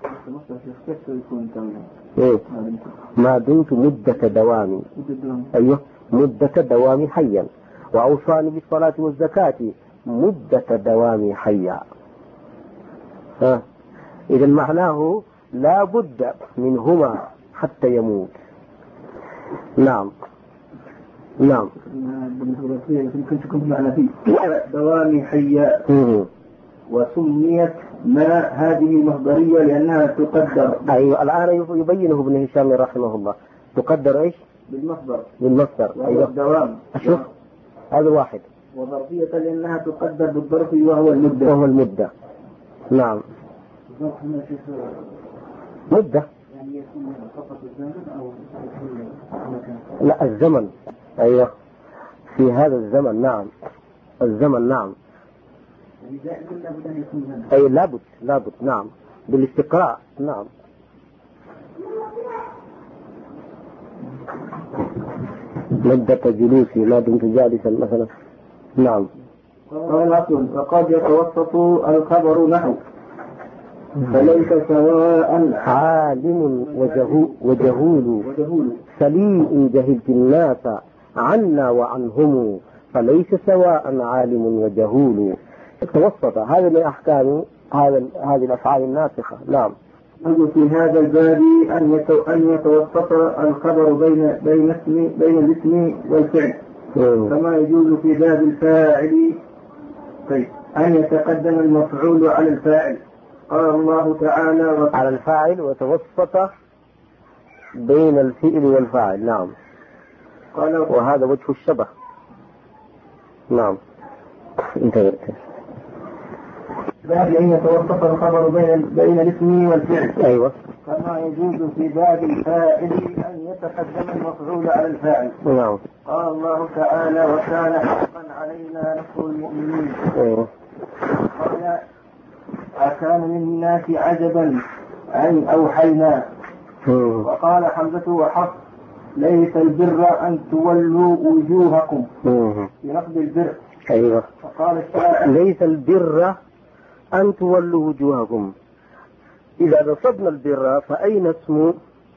Speaker 1: إيه؟ ما دمت مدة دوامي، أيوه مدة دوامي حيا. وأوصاني بالصلاة والزكاة مدة دوامي حيا. ها، إذا معناه لا بد منهما حتى يموت. نعم. نعم.
Speaker 2: يمكن تكون معنى فيه دوامي حيا. وسميت ما هذه مصدرية لأنها تقدر.
Speaker 1: أيوة، الآن يبينه ابن هشام رحمه الله. تقدر إيش؟
Speaker 2: بالمصدر.
Speaker 1: بالمصدر.
Speaker 2: أيوة. الدوام.
Speaker 1: أشوف هذا واحد.
Speaker 2: وظرفية لأنها تقدر بالظرف وهو المدة.
Speaker 1: وهو المدة. نعم. مدة.
Speaker 3: يعني يكون فقط الزمن أو
Speaker 1: لا، الزمن. أيوة، في هذا الزمن. نعم، الزمن. نعم.
Speaker 3: يعني دائما لابد أن يكون هذا.
Speaker 1: أي لابد لابد. نعم، بالاستقراء. نعم. مدة جلوسي ما دمت جالسا مثلا. نعم.
Speaker 2: قال أصل: فقد يتوسط الخبر نحو فليس سواء
Speaker 1: عالم وجهول, وجهول سليء جهلت الناس عنا وعنهم، فليس سواء عالم وجهول. توسط. هذا من أحكام هذا هذه الأفعال الناسخة. نعم.
Speaker 2: في هذا الباب أن أن يتوسط الخبر بين بين اسم بين الاسم والفعل كما يجوز في باب الفاعل طيب أن يتقدم المفعول على الفاعل. قال الله تعالى
Speaker 1: على الفاعل وتوسط بين الفعل والفاعل. نعم.
Speaker 2: قال
Speaker 1: وهذا وجه الشبه. نعم. انتهيت.
Speaker 2: باب أن يتوسط الخبر بين بين الاسم والفعل.
Speaker 1: أيوة.
Speaker 2: كما يجوز في باب الفاعل أن يتقدم المفعول على الفاعل.
Speaker 1: نعم.
Speaker 2: قال الله تعالى وكان حقا علينا نصر المؤمنين.
Speaker 1: أيوة.
Speaker 2: قال أكان للناس عجبا أن أوحينا. وقال حمزة وحفص ليس البر أن تولوا وجوهكم في نقد البر.
Speaker 1: أيوة.
Speaker 2: وقال الشاعر
Speaker 1: ليس البر أن تولوا وجوهكم. إذا نصبنا البر فأين اسم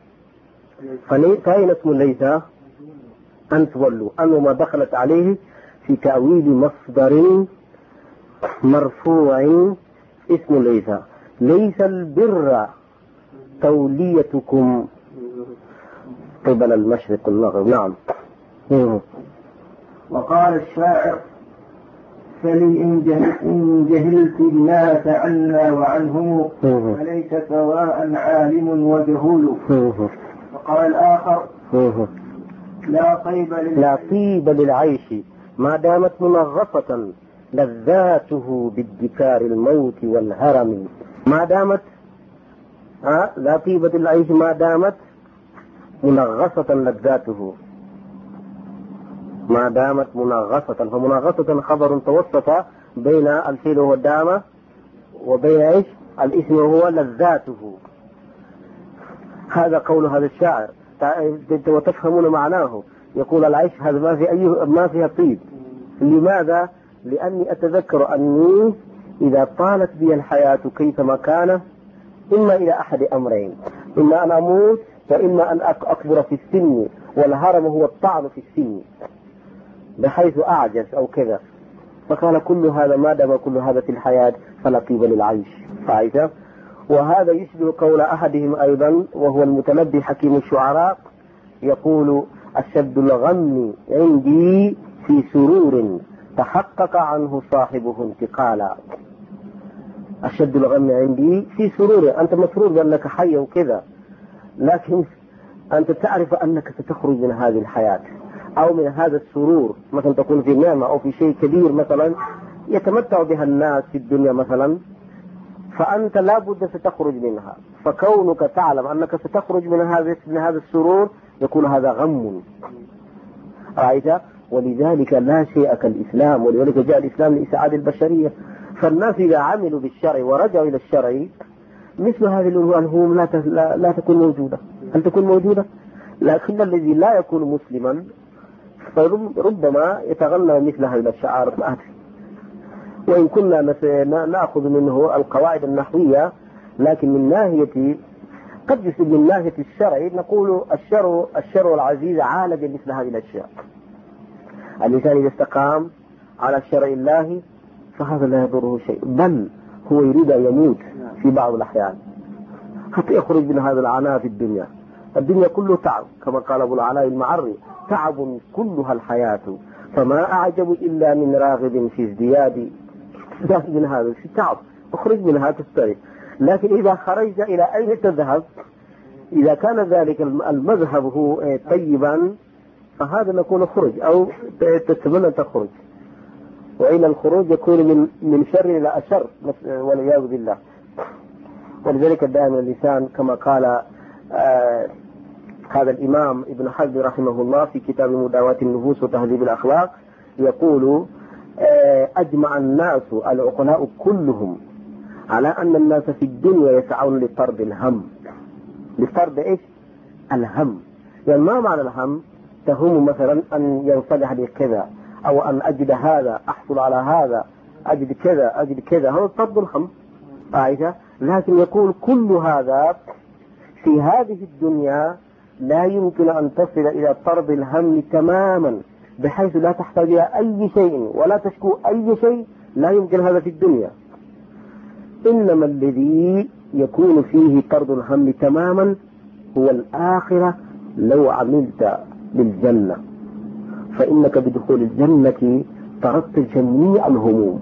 Speaker 1: فأين اسم ليس أن تولوا أنه ما دخلت عليه في تأويل مصدر مرفوع اسم ليس. ليس البر توليتكم قبل المشرق والمغرب. نعم.
Speaker 2: وقال الشاعر فلي إن جهلت الناس عنا وعنهم فليس سواء عالم وجهول. وقال الآخر لا طيب
Speaker 1: لا طيب للعيش ما دامت منغصة لذاته بالذكار الموت والهرم. ما دامت ها لا طيب للعيش ما دامت منغصة لذاته ما دامت منغصة. فمنغصة خبر توسط بين الفعل والدامة وبين ايش الاسم وهو لذاته. هذا قول هذا الشاعر وتفهمون معناه. يقول العيش هذا ما في أي ما فيها طيب. لماذا؟ لأني أتذكر أني إذا طالت بي الحياة كيفما كان إما إلى أحد أمرين، إما أن أموت وإما أن أكبر في السن، والهرم هو الطعن في السن بحيث أعجز أو كذا. فقال كل هذا ما دام كل هذا في الحياة فلا طيب للعيش. فعيسى وهذا يشبه قول أحدهم أيضا وهو المتنبي حكيم الشعراء يقول أشد الغم عندي في سرور تحقق عنه صاحبه انتقالا. أشد الغم عندي في سرور، أنت مسرور بأنك حي وكذا، لكن أنت تعرف أنك ستخرج من هذه الحياة أو من هذا السرور. مثلا تكون في نعمة أو في شيء كبير مثلا يتمتع بها الناس في الدنيا مثلا، فأنت لا بد ستخرج منها. فكونك تعلم أنك ستخرج من هذا من هذا السرور يكون هذا غم. رأيت؟ ولذلك لا شيء كالإسلام، ولذلك جاء الإسلام لإسعاد البشرية. فالناس إذا عملوا بالشرع ورجعوا إلى الشرع مثل هذه الهموم لا لا, لا تكون موجودة. هل تكون موجودة؟ لكن الذي لا يكون مسلما فربما يتغنى مثل هذه الشعار. وإن كنا نأخذ منه القواعد النحوية، لكن من ناحية قد يصير من ناحية الشرع نقول الشرع الشرع العزيز عالج مثل هذه الأشياء. الإنسان إذا استقام على شرع الله فهذا لا يضره شيء، بل هو يريد أن يموت في بعض الأحيان حتى يخرج من هذا العناء في الدنيا. الدنيا كله تعب، كما قال أبو العلاء المعري تعب كلها الحياة فما أعجب إلا من راغب في ازدياد من هذا في تعب. اخرج منها تستريح. لكن إذا خرجت إلى أين تذهب؟ إذا كان ذلك المذهب هو طيبا فهذا نقول اخرج أو تتمنى تخرج، وإلى الخروج يكون من من شر إلى أشر والعياذ بالله. ولذلك دائما اللسان كما قال آه هذا الإمام ابن حزم رحمه الله في كتاب مداواة النفوس وتهذيب الأخلاق يقول آه أجمع الناس العقلاء كلهم على أن الناس في الدنيا يسعون لطرد الهم. لطرد إيش؟ الهم. يعني ما معنى الهم؟ تهم مثلا أن ينصلح لي كذا، أو أن أجد هذا، أحصل على هذا، أجد كذا أجد كذا، هذا طرد الهم. عائشة لكن يقول كل هذا في هذه الدنيا لا يمكن أن تصل إلى طرد الهم تماما بحيث لا تحتاج إلى أي شيء ولا تشكو أي شيء. لا يمكن هذا في الدنيا. إنما الذي يكون فيه طرد الهم تماما هو الآخرة لو عملت بالجنة، فإنك بدخول الجنة طردت جميع الهموم.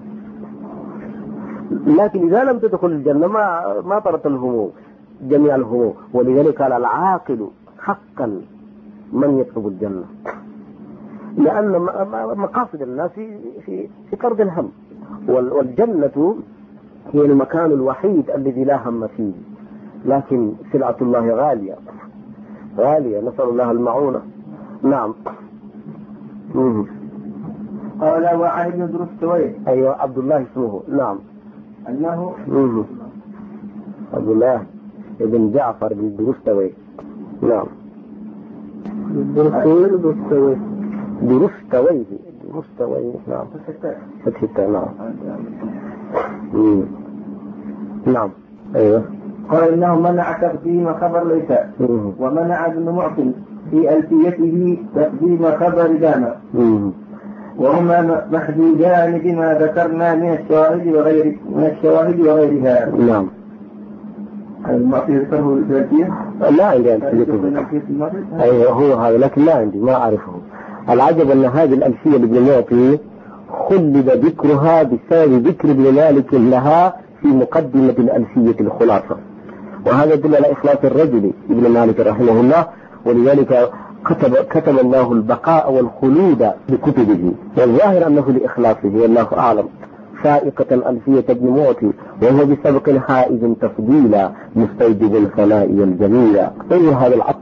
Speaker 1: لكن إذا لم تدخل الجنة ما ما طردت الهموم جميع الهموم. ولذلك قال العاقل حقا من يطلب الجنة، لأن مقاصد الناس في في في طرد الهم، والجنة هي المكان الوحيد الذي لا هم فيه. لكن سلعة الله غالية غالية، نسأل الله المعونة. نعم. مم.
Speaker 2: قال وعن ابن درستويه.
Speaker 1: أيوة عبد الله اسمه. نعم.
Speaker 2: أنه
Speaker 1: مم. عبد الله ابن جعفر بن درستويه. نعم. درستويه درستويه درستويه درستويه. نعم. فتح التاء. نعم. مم. نعم. أيوة.
Speaker 2: قال إنه منع تقديم خبر ليس، ومنع ابن معقل في ألفيته تقديم خبر دام، وهما محدودان بما ذكرنا من الشواهد وغير من الشواهد وغيرها.
Speaker 1: نعم.
Speaker 2: المعقل ذكره الألفية؟
Speaker 1: لا عندي ألفية. أيوة هو هذا، لكن لا عندي ما أعرفه. العجب أن هذه الألفية لابن معقل خلد ذكرها بسبب ذكر ابن مالك لها في مقدمة الألفية الخلاصة، وهذا يدل على إخلاص الرجل ابن مالك رحمه الله. ولذلك كتب, كتب الله البقاء والخلود بكتبه، والظاهر أنه لإخلاصه والله أعلم. سائقة ألفية ابن معقل وهو بسبق حائز تفضيلا مستوجب الثناء والجميل. أي هذا العطف